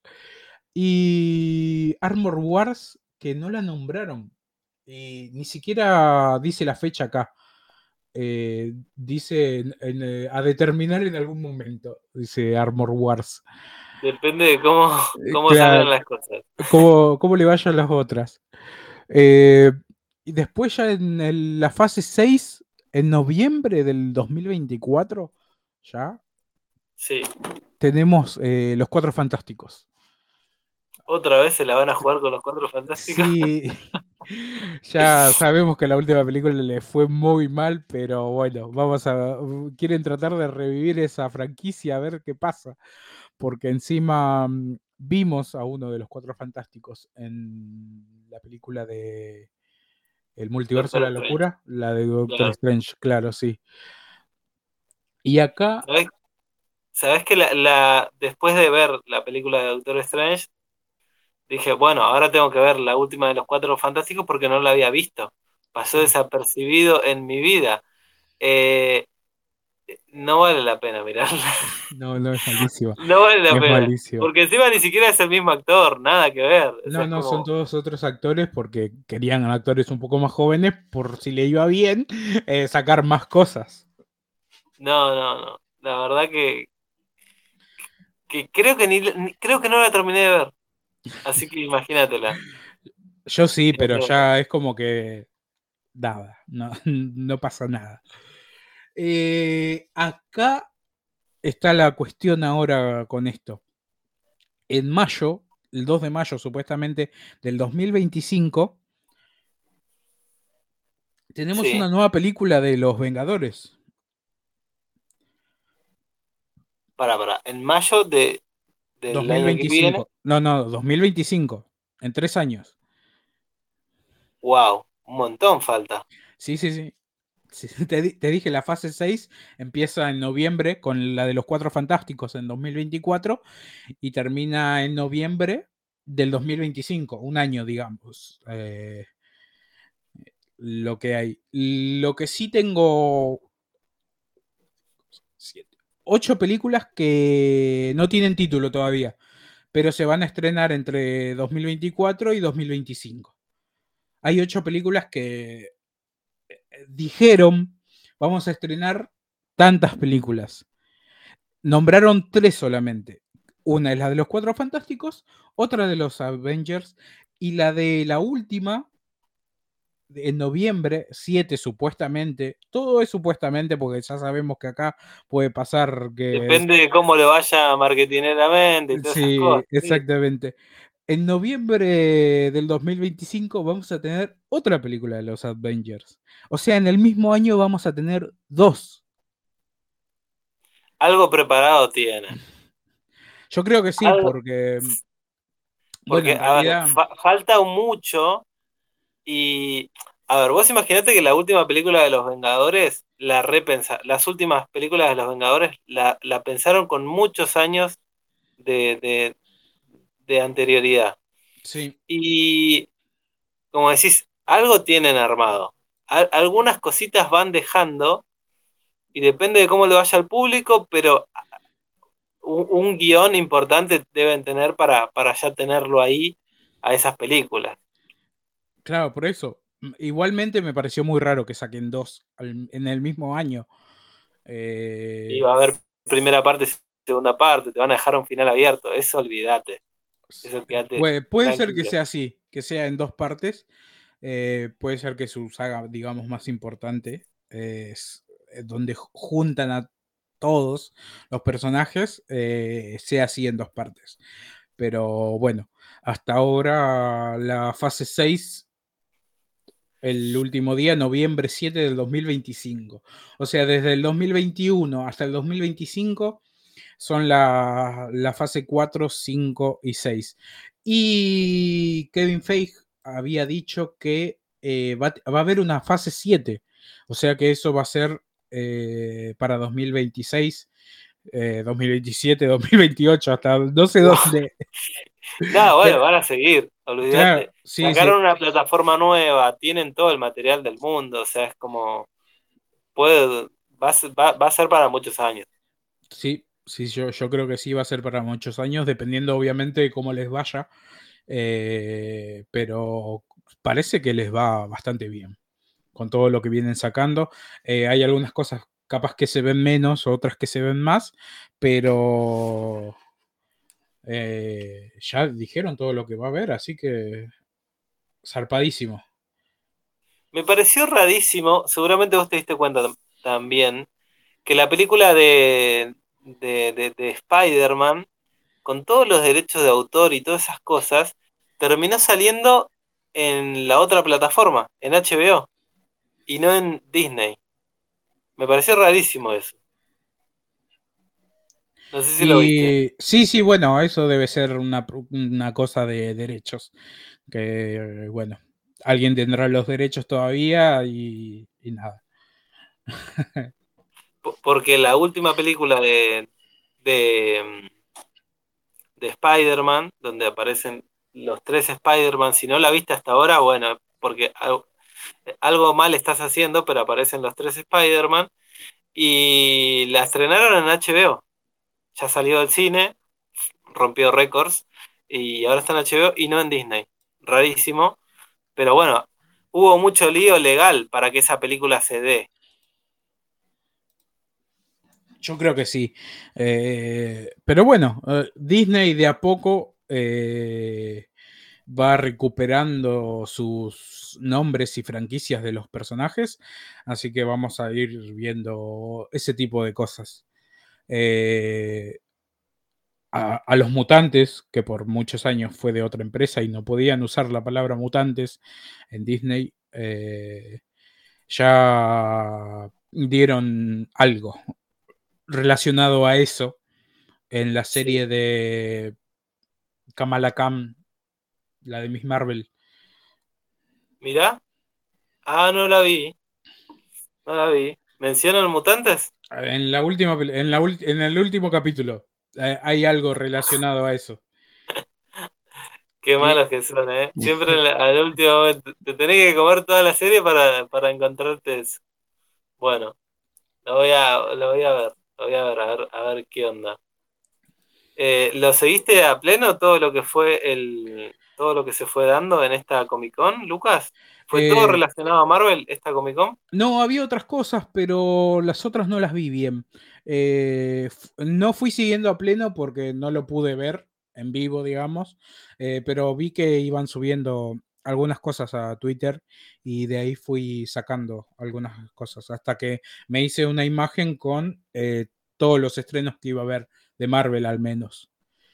Y Armor Wars, que no la nombraron. Y ni siquiera dice la fecha acá. Eh, dice en- en, eh, a determinar en algún momento, dice Armor Wars. Depende de cómo, Eh, cómo salgan claro, las cosas. ¿cómo, cómo le vayan las otras? Eh, y después ya en el- la fase seis en noviembre del dos mil veinticuatro, ya Sí. tenemos eh, Los Cuatro Fantásticos. Otra vez se la van a jugar con los Cuatro Fantásticos. Sí, ya sabemos que la última película le fue muy mal, pero bueno, vamos a... Quieren tratar de revivir esa franquicia a ver qué pasa, porque encima mm, vimos a uno de los Cuatro Fantásticos en la película de El Multiverso de Doctor la Strange. Locura, la de Doctor Claro. Strange, claro, sí. Y acá, ¿Sabés, sabés que la, la- después de ver la película de Doctor Strange, dije, bueno, ahora tengo que ver la última de los Cuatro Fantásticos porque no la había visto. Pasó sí, desapercibido en mi vida. Eh, no vale la pena mirarla. no, no, es malísima, No vale la es pena. malísima. Porque encima ni siquiera es el mismo actor, nada que ver. O sea, No, es no, son como, todos otros actores porque querían actores un poco más jóvenes por si le iba bien eh, sacar más cosas. no, no, no. La verdad que, que creo que ni, ni- creo que no la terminé de ver. Así que imagínatela. Yo sí, pero Imagínatela. ya es como que nada, no, no pasa nada. Eh, acá está la cuestión ahora con esto. En mayo, el dos de mayo supuestamente del dos mil veinticinco, tenemos Sí. una nueva película de Los Vengadores. Para, para. En mayo de, del año que viene. dos mil veinticinco. No, no, dos mil veinticinco. En tres años. Wow, un montón falta. Sí, sí, sí. Sí, te, di- te dije, la fase seis empieza en noviembre con la de los Cuatro Fantásticos en dos mil veinticuatro y termina en noviembre del dos mil veinticinco, un año, digamos, eh, lo que hay. Lo que sí tengo siete, ocho películas que no tienen título todavía, pero se van a estrenar entre dos mil veinticuatro y dos mil veinticinco. Hay ocho películas que dijeron, vamos a estrenar tantas películas. Nombraron tres solamente. Una es la de los Cuatro Fantásticos, otra de los Avengers y la de la última, en noviembre, siete supuestamente. Todo es supuestamente porque ya sabemos que acá puede pasar que... Depende de cómo le vaya marketineramente y todas esas Sí, cosas. Sí. exactamente. En noviembre del dos mil veinticinco vamos a tener otra película de los Avengers. O sea, en el mismo año vamos a tener dos. Algo preparado tiene. Yo creo que sí, Algo, porque, bueno, porque, en a ver, realidad, fa- falta mucho. Y, a ver, vos imaginate que la última película de los Vengadores, la repensa, las últimas películas de los Vengadores la, la pensaron con muchos años de, de, de anterioridad. sí, Y, como decís, algo tienen armado. Al- algunas cositas van dejando y depende de cómo le vaya al público, pero un, un guión importante deben tener para, para ya tenerlo ahí a esas películas. claro, por eso. M- Igualmente me pareció muy raro que saquen dos al- en el mismo año. Y Eh, va a haber primera parte, segunda parte, te van a dejar un final abierto, eso olvídate, eso quédate puede, puede ser que tranquilo. sea así, que sea en dos partes. Eh, puede ser que su saga, digamos, más importante, eh, es eh, donde ju- juntan a todos los personajes, eh, sea así en dos partes. Pero bueno, hasta ahora la fase seis, el último día, noviembre siete del dos mil veinticinco. O sea, desde el dos mil veintiuno hasta el dos mil veinticinco son la, la fase cuatro, cinco y seis. Y Kevin Feige había dicho que eh, va, va a haber una fase siete. O sea que eso va a ser eh, para dos mil veintiséis, eh, dos mil veintisiete, dos mil veintiocho, hasta no sé dónde. No, bueno, Pero, van a seguir, claro, olvídate. sí, sí, Sacaron una plataforma nueva, tienen todo el material del mundo, o sea, es como, puede, va a ser, va, va a ser para muchos años. sí, sí, yo, yo creo que sí va a ser para muchos años, dependiendo obviamente de cómo les vaya. Eh, pero parece que les va bastante bien con todo lo que vienen sacando. Eh, hay algunas cosas capaz que se ven menos, otras que se ven más, pero eh, ya dijeron todo lo que va a haber, así que zarpadísimo. Me pareció rarísimo, seguramente vos te diste cuenta tam- también, que la película de, de, de, de Spider-Man, con todos los derechos de autor y todas esas cosas, terminó saliendo en la otra plataforma, en H B O, y no en Disney. Me pareció rarísimo eso. No sé si lo viste. Y sí, sí, bueno, eso debe ser una, una cosa de derechos, que bueno, alguien tendrá los derechos todavía y, y nada. P- Porque la última película de, de, de Spider-Man, donde aparecen los tres Spider-Man, si no la viste hasta ahora, bueno, porque algo, algo mal estás haciendo, pero aparecen los tres Spider-Man, y la estrenaron en H B O. Ya salió del cine, rompió récords, y ahora está en H B O y no en Disney. Rarísimo, pero bueno, hubo mucho lío legal para que esa película se dé. Yo creo que sí. Eh, pero bueno, eh, Disney de a poco eh, va recuperando sus nombres y franquicias de los personajes, así que vamos a ir viendo ese tipo de cosas. Eh, a, a los mutantes, que por muchos años fue de otra empresa y no podían usar la palabra mutantes en Disney, eh, ya dieron algo relacionado a eso en la serie Sí. de Kamala Khan, la de Miss Marvel. Mirá. Ah, no la vi. No la vi. ¿Mencionan mutantes? En la última, pel- en la ul- en el último capítulo eh, hay algo relacionado a eso. Qué Que malos que son, ¿eh? Siempre en la- al último momento. Te tenés que comer toda la serie para, para encontrarte eso. Bueno, lo voy a, lo voy a ver. Lo voy a ver, a ver, a ver qué onda. Eh, ¿lo seguiste a pleno todo lo que fue el, todo lo que se fue dando en esta Comic Con, Lucas? ¿Fue todo eh, relacionado a Marvel esta Comic Con? no, había otras cosas, pero las otras no las vi bien. Eh, f- no fui siguiendo a pleno porque no lo pude ver en vivo, digamos, eh, pero vi que iban subiendo algunas cosas a Twitter y de ahí fui sacando algunas cosas hasta que me hice una imagen con eh, todos los estrenos que iba a haber de Marvel al menos.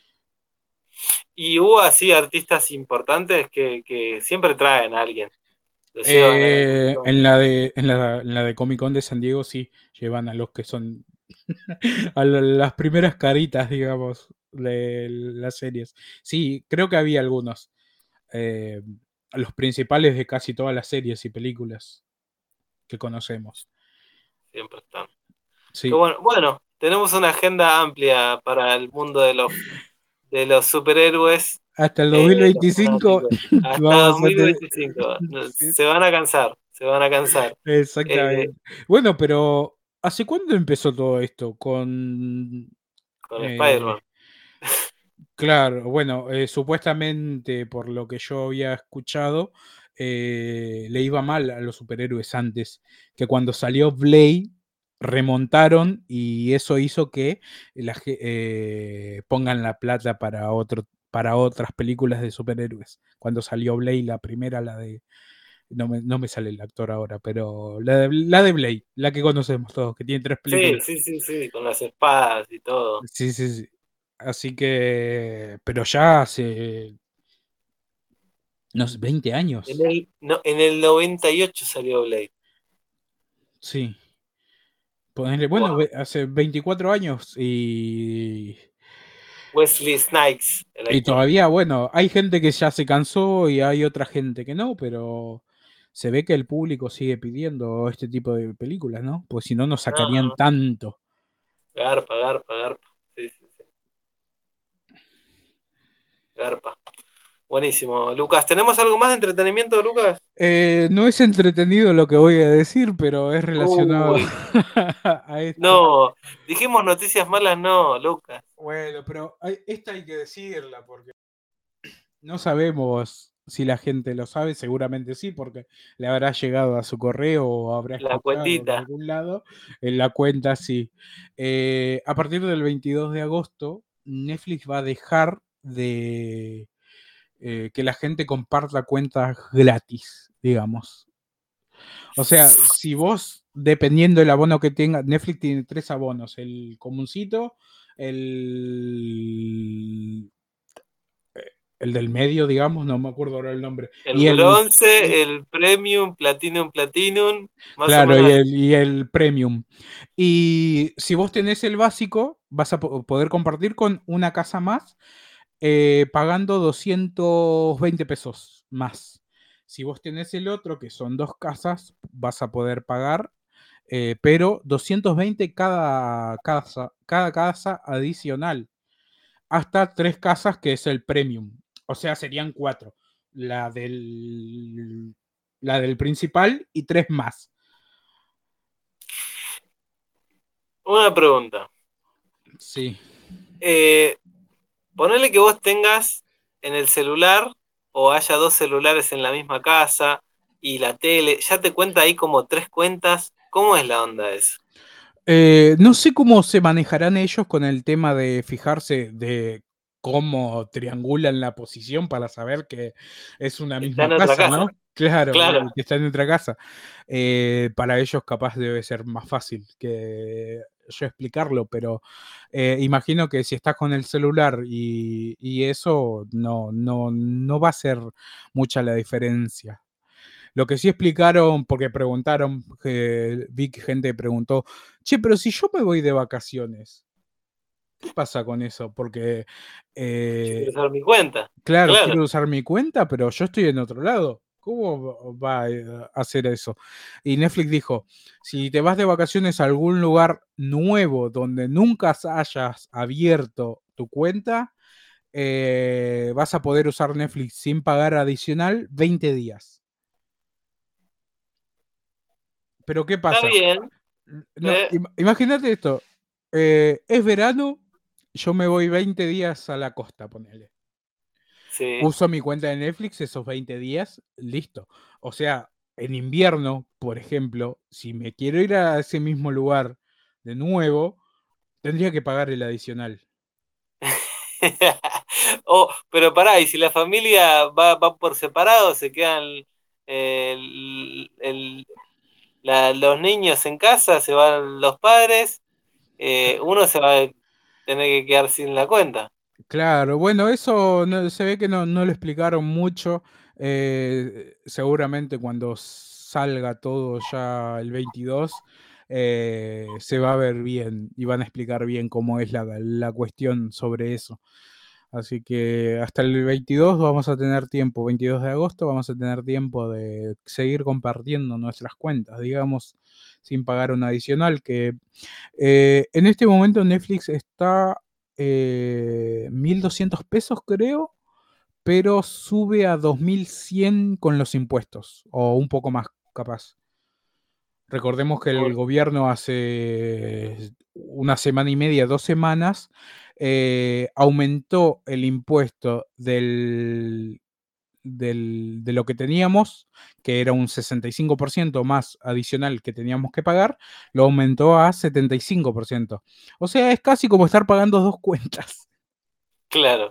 Y hubo así artistas importantes que, que siempre traen a alguien. Lo llevan a la Comic Eh, Con. en la de en la, en la de Comic Con de San Diego sí llevan a los que son a la- las primeras caritas, digamos, de las series. Sí, creo que había algunos. eh, los principales de casi todas las series y películas que conocemos. Siempre están. Qué Sí. bueno. Bueno, tenemos una agenda amplia para el mundo de los, de los superhéroes, Hasta el eh, dos mil los veinticinco fanáticos. Hasta vamos a tener. dos mil veinticinco. Sí, Se van a cansar, se van a cansar. Eh, exactamente. Bueno, pero ¿hace cuándo empezó todo esto? Con con eh, Spider-Man. claro, bueno, eh, supuestamente por lo que yo había escuchado, eh, le iba mal a los superhéroes antes, que cuando salió Blade remontaron y eso hizo que la ge- eh, pongan la plata para otro, para otras películas de superhéroes. Cuando salió Blade, la primera, la de, no me, no me sale el actor ahora, pero la de, la de Blade, la que conocemos todos, que tiene tres Sí, películas. sí, sí, sí, con las espadas y todo. Sí, sí, sí. Así que, pero ya hace unos veinte En años. el, no, en el noventa y ocho salió Blade. Sí. Ponele, bueno, Wow. ve- hace veinticuatro años y, Wesley Snipes, el y actor. todavía, bueno, hay gente que ya se cansó y hay otra gente que no, pero se ve que el público sigue pidiendo este tipo de películas, ¿no? Pues si no, no No, sacarían no, tanto. garpa, garpa, garpa. Sí, sí, sí, garpa. Buenísimo. Lucas, ¿tenemos algo más de entretenimiento, Lucas? Eh, no es entretenido lo que voy a decir, pero es relacionado Uy, a esto. no. Dijimos noticias malas, no, Lucas. Bueno, pero hay- esta hay que decirla porque no sabemos si la gente lo sabe, seguramente sí, porque le habrá llegado a su correo o habrá La escuchado de cuentita. algún lado. En la cuenta sí. Eh, a partir del veintidós de agosto, Netflix va a dejar de eh, que la gente comparta cuentas gratis, digamos. O sea, si vos, dependiendo del abono que tenga, Netflix tiene tres abonos, el comuncito, el, el del medio, digamos, no me acuerdo ahora el nombre, El y el, y- bronce, el premium, platinum, platinum, más o claro, menos y así. el, y el premium. Y si vos tenés el básico, vas a po- poder compartir con una casa más, eh, pagando doscientos veinte pesos más. Si vos tenés el otro, que son dos casas, vas a poder pagar, eh, pero doscientos veinte cada casa, cada casa adicional, hasta tres casas, que es el premium. O sea, serían cuatro. La del, la del principal y tres más. Una pregunta. Sí. Eh, ponele que vos tengas en el celular o haya dos celulares en la misma casa y la tele, ya te cuenta ahí como tres cuentas. ¿Cómo es la onda eso? Eh, no sé cómo se manejarán ellos con el tema de fijarse de cómo triangulan la posición para saber que es una Está misma en otra casa, casa. ¿no? Claro, Claro. que está en otra casa. Eh, para ellos capaz debe ser más fácil que yo explicarlo, pero eh, imagino que si estás con el celular y, y eso no, no, no va a ser mucha la diferencia. Lo que sí explicaron, porque preguntaron, que vi que gente preguntó, che, pero si yo me voy de vacaciones, ¿qué pasa con eso? Porque, Yo quiero eh, usar mi cuenta. claro, Claro. quiero usar mi cuenta, pero yo estoy en otro lado. ¿Cómo va a hacer eso? Y Netflix dijo, si te vas de vacaciones a algún lugar nuevo donde nunca hayas abierto tu cuenta, eh, vas a poder usar Netflix sin pagar adicional veinte días. Pero ¿qué Está pasa? bien. No, Eh, im- imagínate esto. eh, es verano, yo me voy veinte días a la costa, ponele. sí. Uso mi cuenta de Netflix esos veinte días, listo. O sea, en invierno, por ejemplo, si me quiero ir a ese mismo lugar de nuevo, tendría que pagar el adicional. Oh, pero pará, y si la familia va, va por separado, se quedan eh, el- el- la- los niños en casa, se van los padres, eh, uno se va a tener que quedar sin la cuenta. Claro, bueno, eso no- se ve que no, no lo explicaron mucho. eh, seguramente cuando salga todo ya el veintidós, eh, se va a ver bien y van a explicar bien cómo es la, la cuestión sobre eso. Así que hasta el veintidós vamos a tener tiempo, veintidós de agosto vamos a tener tiempo de seguir compartiendo nuestras cuentas, digamos, sin pagar un adicional, que eh, en este momento Netflix está eh, mil doscientos pesos, creo, pero sube a dos mil cien con los impuestos, o un poco más, capaz. Recordemos que el Bueno, gobierno hace una semana y media, dos semanas, eh, aumentó el impuesto del, del- de lo que teníamos, que era un sesenta y cinco por ciento más adicional que teníamos que pagar, lo aumentó a setenta y cinco por ciento. O sea, es casi como estar pagando dos cuentas. claro.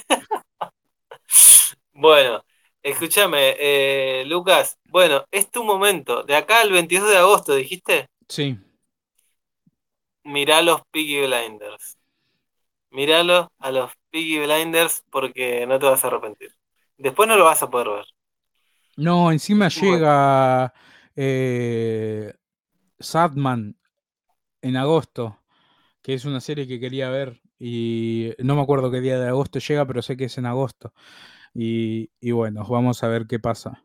Bueno, escúchame, eh, Lucas, bueno, es tu momento. De acá al veintidós de agosto, dijiste, Sí. mirá los Peaky Blinders. Míralo a los Peaky Blinders porque no te vas a arrepentir. Después no lo vas a poder ver. No, encima Bueno, llega eh, Sadman en agosto, que es una serie que quería ver y no me acuerdo qué día de agosto llega, pero sé que es en agosto. Y, y bueno, vamos a ver qué pasa.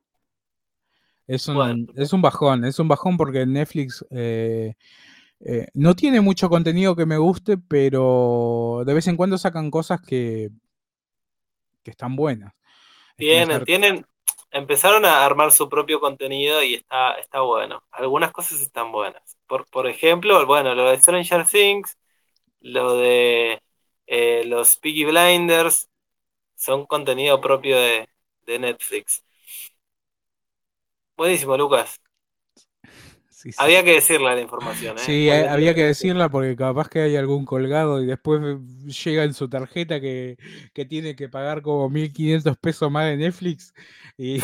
Es bueno, un, es un bajón, es un bajón porque Netflix eh, eh, no tiene mucho contenido que me guste, pero de vez en cuando sacan cosas que, que están buenas. tienen, Stranger- tienen, empezaron a armar su propio contenido y está, está bueno. Algunas cosas están buenas. Por, por ejemplo, bueno, lo de Stranger Things, lo de eh, los Peaky Blinders, son contenido propio de, de Netflix. Buenísimo, Lucas. sí, sí. Había que decirle la información, ¿eh? Sí, Muy ha- bien, había que bien. decirla porque capaz que hay algún colgado y después llega en su tarjeta que, que tiene que pagar como mil quinientos pesos más de Netflix y,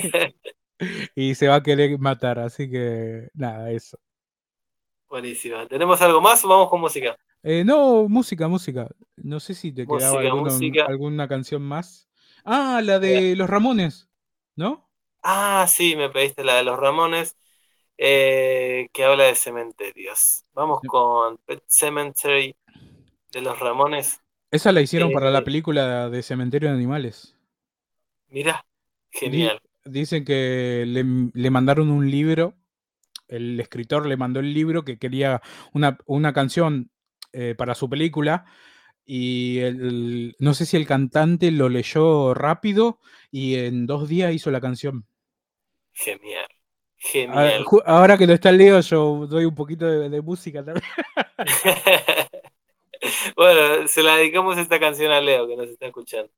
y se va a querer matar. Así que nada, eso. Buenísimo. ¿Tenemos algo más o vamos con música? Eh, no, música, música. No sé si te quedaba Música, alguno, música. alguna canción más. Ah, la Eh, de los Ramones, ¿no? ah, sí, me pediste la de los Ramones, eh, que habla de cementerios. Vamos con Pet Cemetery de los Ramones. Esa la hicieron para la Eh, película de Cementerio de Animales. mirá, Di- genial. dicen que le, le mandaron un libro, el escritor le mandó el libro que quería una, una canción eh, para su película y el- no sé si el cantante lo leyó rápido y en dos días hizo la canción. Genial. Ah, Genial. ju- ahora que no está Leo, yo doy un poquito de, de música también. Bueno, se la dedicamos esta canción a Leo que nos está escuchando.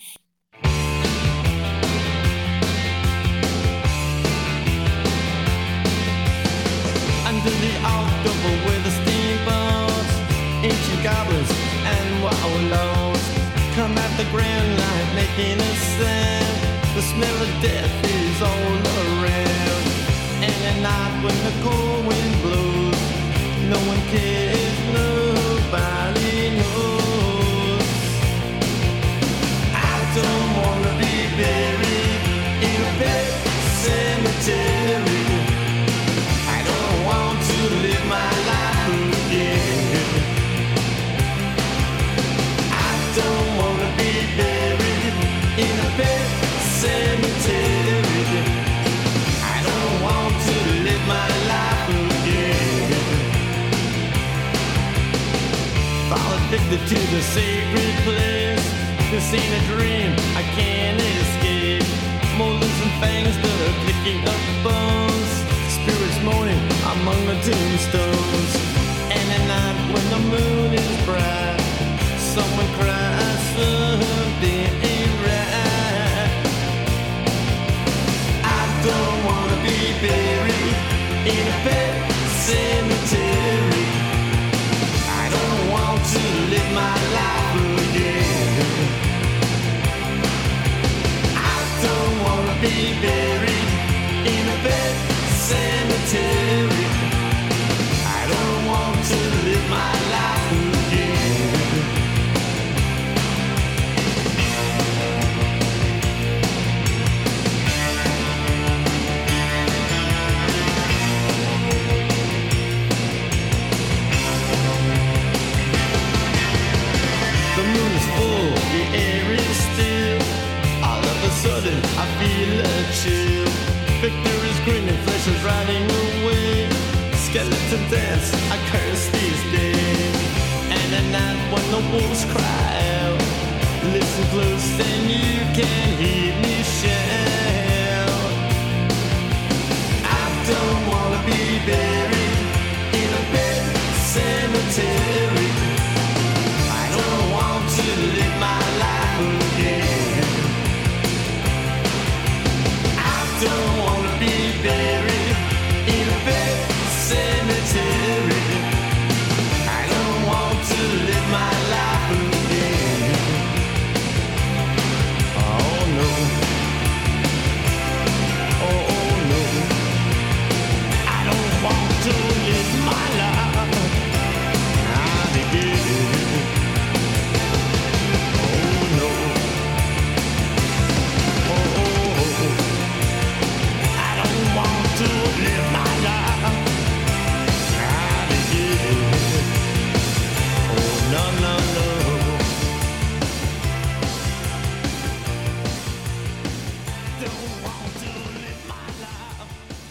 Under the October with the steamboats, ancient goblins and wallows come brown light making a sound. The smell of death is all around. And at night when the cold wind blows, no one cares, nobody knows. I don't wanna be buried in a pet cemetery. I don't want to live my life again. I don't wanna be buried in a pet cemetery. I don't want to live my life again. Fall addicted to the sacred place. This ain't a dream, I can't escape. Molars and fangs, the clicking of bones. Spirits moaning among the tombstones. And at night when the moon is bright, someone cries something ain't right. I don't wanna be buried in a pet cemetery. I don't want to live my life again. I don't wanna be buried in a pet cemetery. I don't want to live my life again. The moon is full, the air is still. All of a sudden I feel a chill. Victor is grinning, flesh is riding away. Skeleton dance, I curse these days. And at night when the wolves cry out, listen close and you can hear me shout. I don't wanna be buried in a pet cemetery. I don't want to live my life again. I don't wanna be buried in a pet cemetery. I don't want to live my life again. Oh no. Oh, oh no. I don't want to live my life again. Oh no. Oh, oh, oh. I don't want to live my life again. Oh no, no, no. Don't want to live my life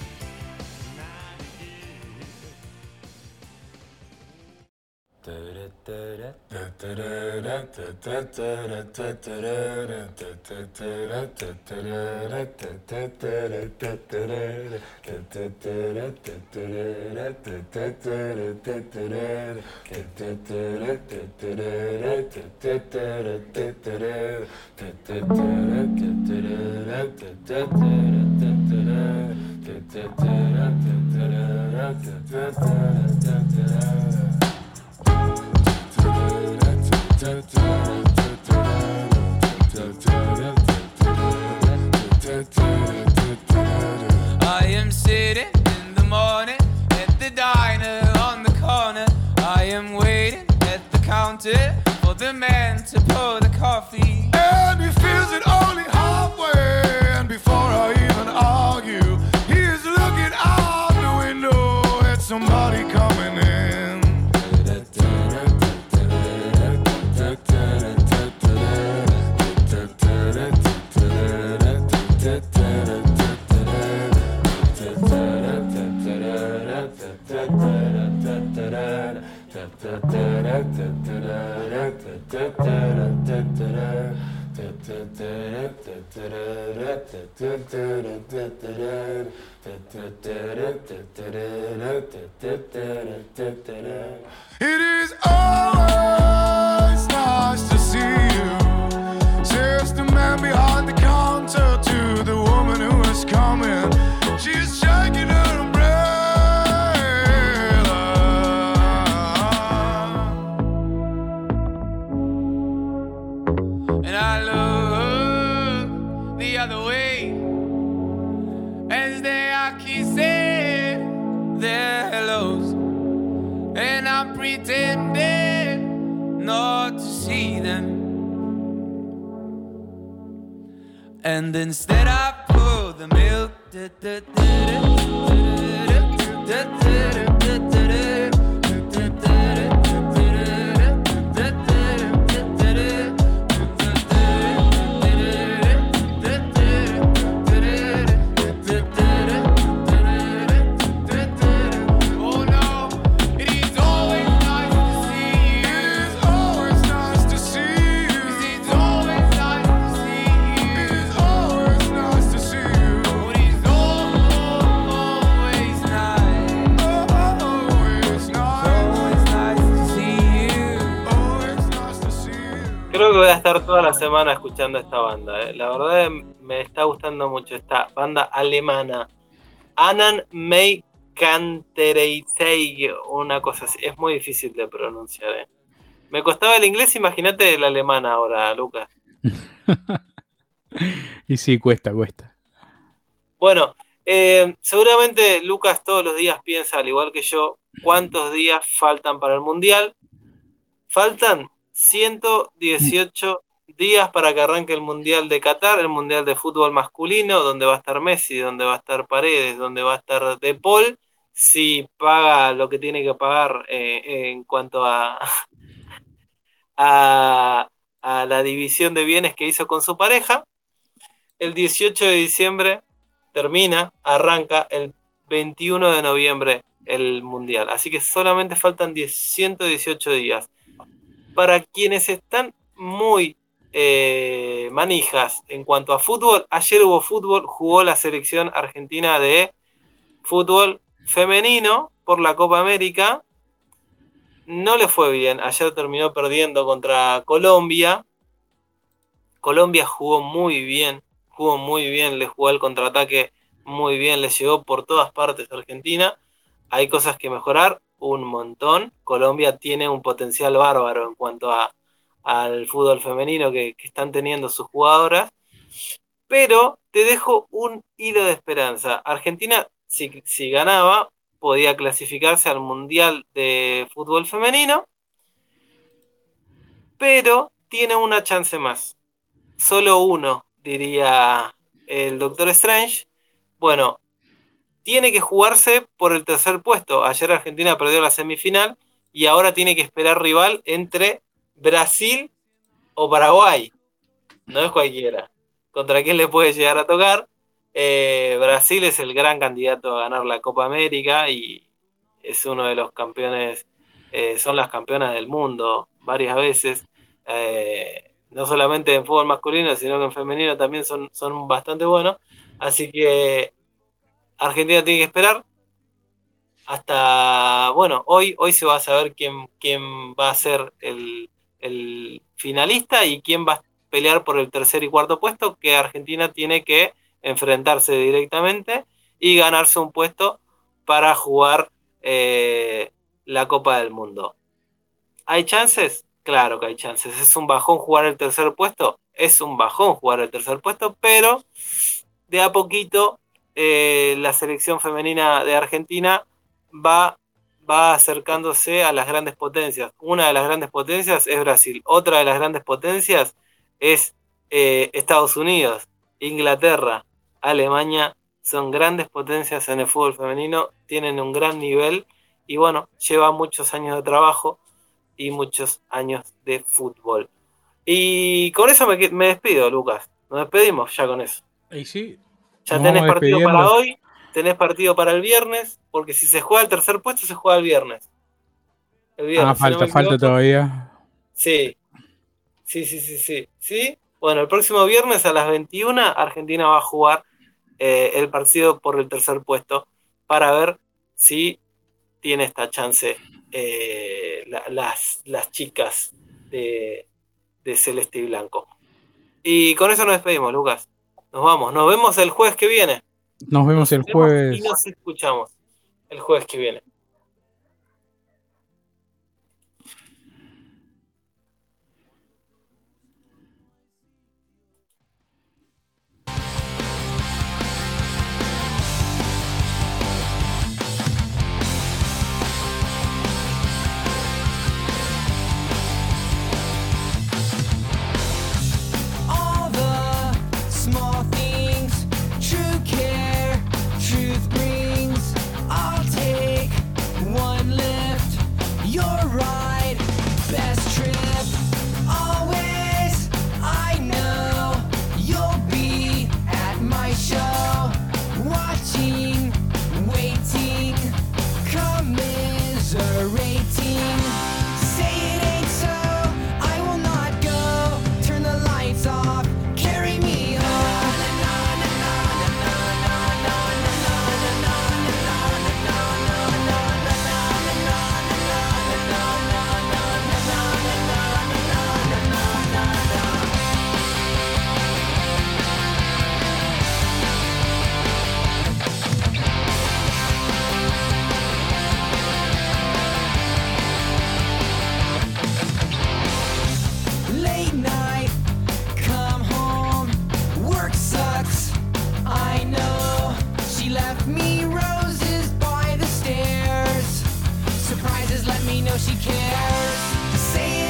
I am sitting in the morning at the diner on the corner. I am waiting at the counter for the man to pour the coffee. And he feels it only halfway. And before I even argue, he is looking out the window at somebody coming in. It is always nice to see you, says the man behind the counter to the woman who is coming. She's shaking her umbrella. And I and I'm pretending not to see them. And instead I pour the milk. Creo que voy a estar toda la semana escuchando esta banda. ¿eh? La verdad me está gustando mucho esta banda alemana. Anan May Kantereitei, una cosa así. Es muy difícil de pronunciar. ¿eh? Me costaba el inglés, imagínate el alemán ahora, Lucas. Y sí, cuesta, cuesta. Bueno, eh, seguramente Lucas todos los días piensa, al igual que yo, ¿cuántos días faltan para el Mundial? Faltan ciento dieciocho días para que arranque el Mundial de Qatar, el Mundial de fútbol masculino, donde va a estar Messi, donde va a estar Paredes, donde va a estar De Paul, si paga lo que tiene que pagar eh, en cuanto a, a, a la división de bienes que hizo con su pareja. El dieciocho de diciembre termina, arranca el veintiuno de noviembre el Mundial, así que solamente faltan ciento dieciocho días. Para quienes están muy eh, manijas en cuanto a fútbol, ayer hubo fútbol, jugó la selección argentina de fútbol femenino por la Copa América. No le fue bien, ayer terminó perdiendo contra Colombia. Colombia jugó muy bien, jugó muy bien, le jugó el contraataque muy bien, le llegó por todas partes a Argentina. Hay cosas que mejorar, un montón. Colombia tiene un potencial bárbaro en cuanto a, al fútbol femenino que, que están teniendo sus jugadoras. Pero te dejo un hilo de esperanza. Argentina, si, si ganaba, podía clasificarse al Mundial de Fútbol Femenino, pero tiene una chance más. Solo uno, diría el Doctor Strange. Bueno, tiene que jugarse por el tercer puesto. Ayer Argentina perdió la semifinal y ahora tiene que esperar rival entre Brasil o Paraguay. No es cualquiera. ¿Contra quién le puede llegar a tocar? Eh, Brasil es el gran candidato a ganar la Copa América y es uno de los campeones, eh, son las campeonas del mundo varias veces. Eh, no solamente en fútbol masculino, sino que en femenino también son, son bastante buenos. Así que Argentina tiene que esperar hasta, bueno, hoy, hoy se va a saber quién, quién va a ser el, el finalista y quién va a pelear por el tercer y cuarto puesto, que Argentina tiene que enfrentarse directamente y ganarse un puesto para jugar eh, la Copa del Mundo. ¿Hay chances? Claro que hay chances. ¿Es un bajón jugar el tercer puesto? Es un bajón jugar el tercer puesto, pero de a poquito eh, la selección femenina de Argentina va, va acercándose a las grandes potencias. Una de las grandes potencias es Brasil. Otra de las grandes potencias es eh, Estados Unidos, Inglaterra, Alemania. Son grandes potencias en el fútbol femenino, tienen un gran nivel y bueno, lleva muchos años de trabajo y muchos años de fútbol. Y con eso me, me despido, Lucas. Nos despedimos ya con eso. Y sí, ya tenés partido para hoy, tenés partido para el viernes, porque si se juega el tercer puesto, se juega el viernes. El viernes ah, falta, si no falta todavía. Sí. Sí, sí, sí, sí. ¿Sí? Bueno, el próximo viernes a las veintiuna, Argentina va a jugar eh, el partido por el tercer puesto para ver si tiene esta chance eh, la, las, las chicas de, de Celeste y Blanco. Y con eso nos despedimos, Lucas. Nos vamos. Nos vemos el jueves que viene. Nos vemos el jueves. Y nos escuchamos el jueves que viene. eighteen. Say it ain't so, I will not go. Turn the lights off, carry me home. Late night, come home, work sucks, I know. She left me roses by the stairs. Surprises let me know she cares. Say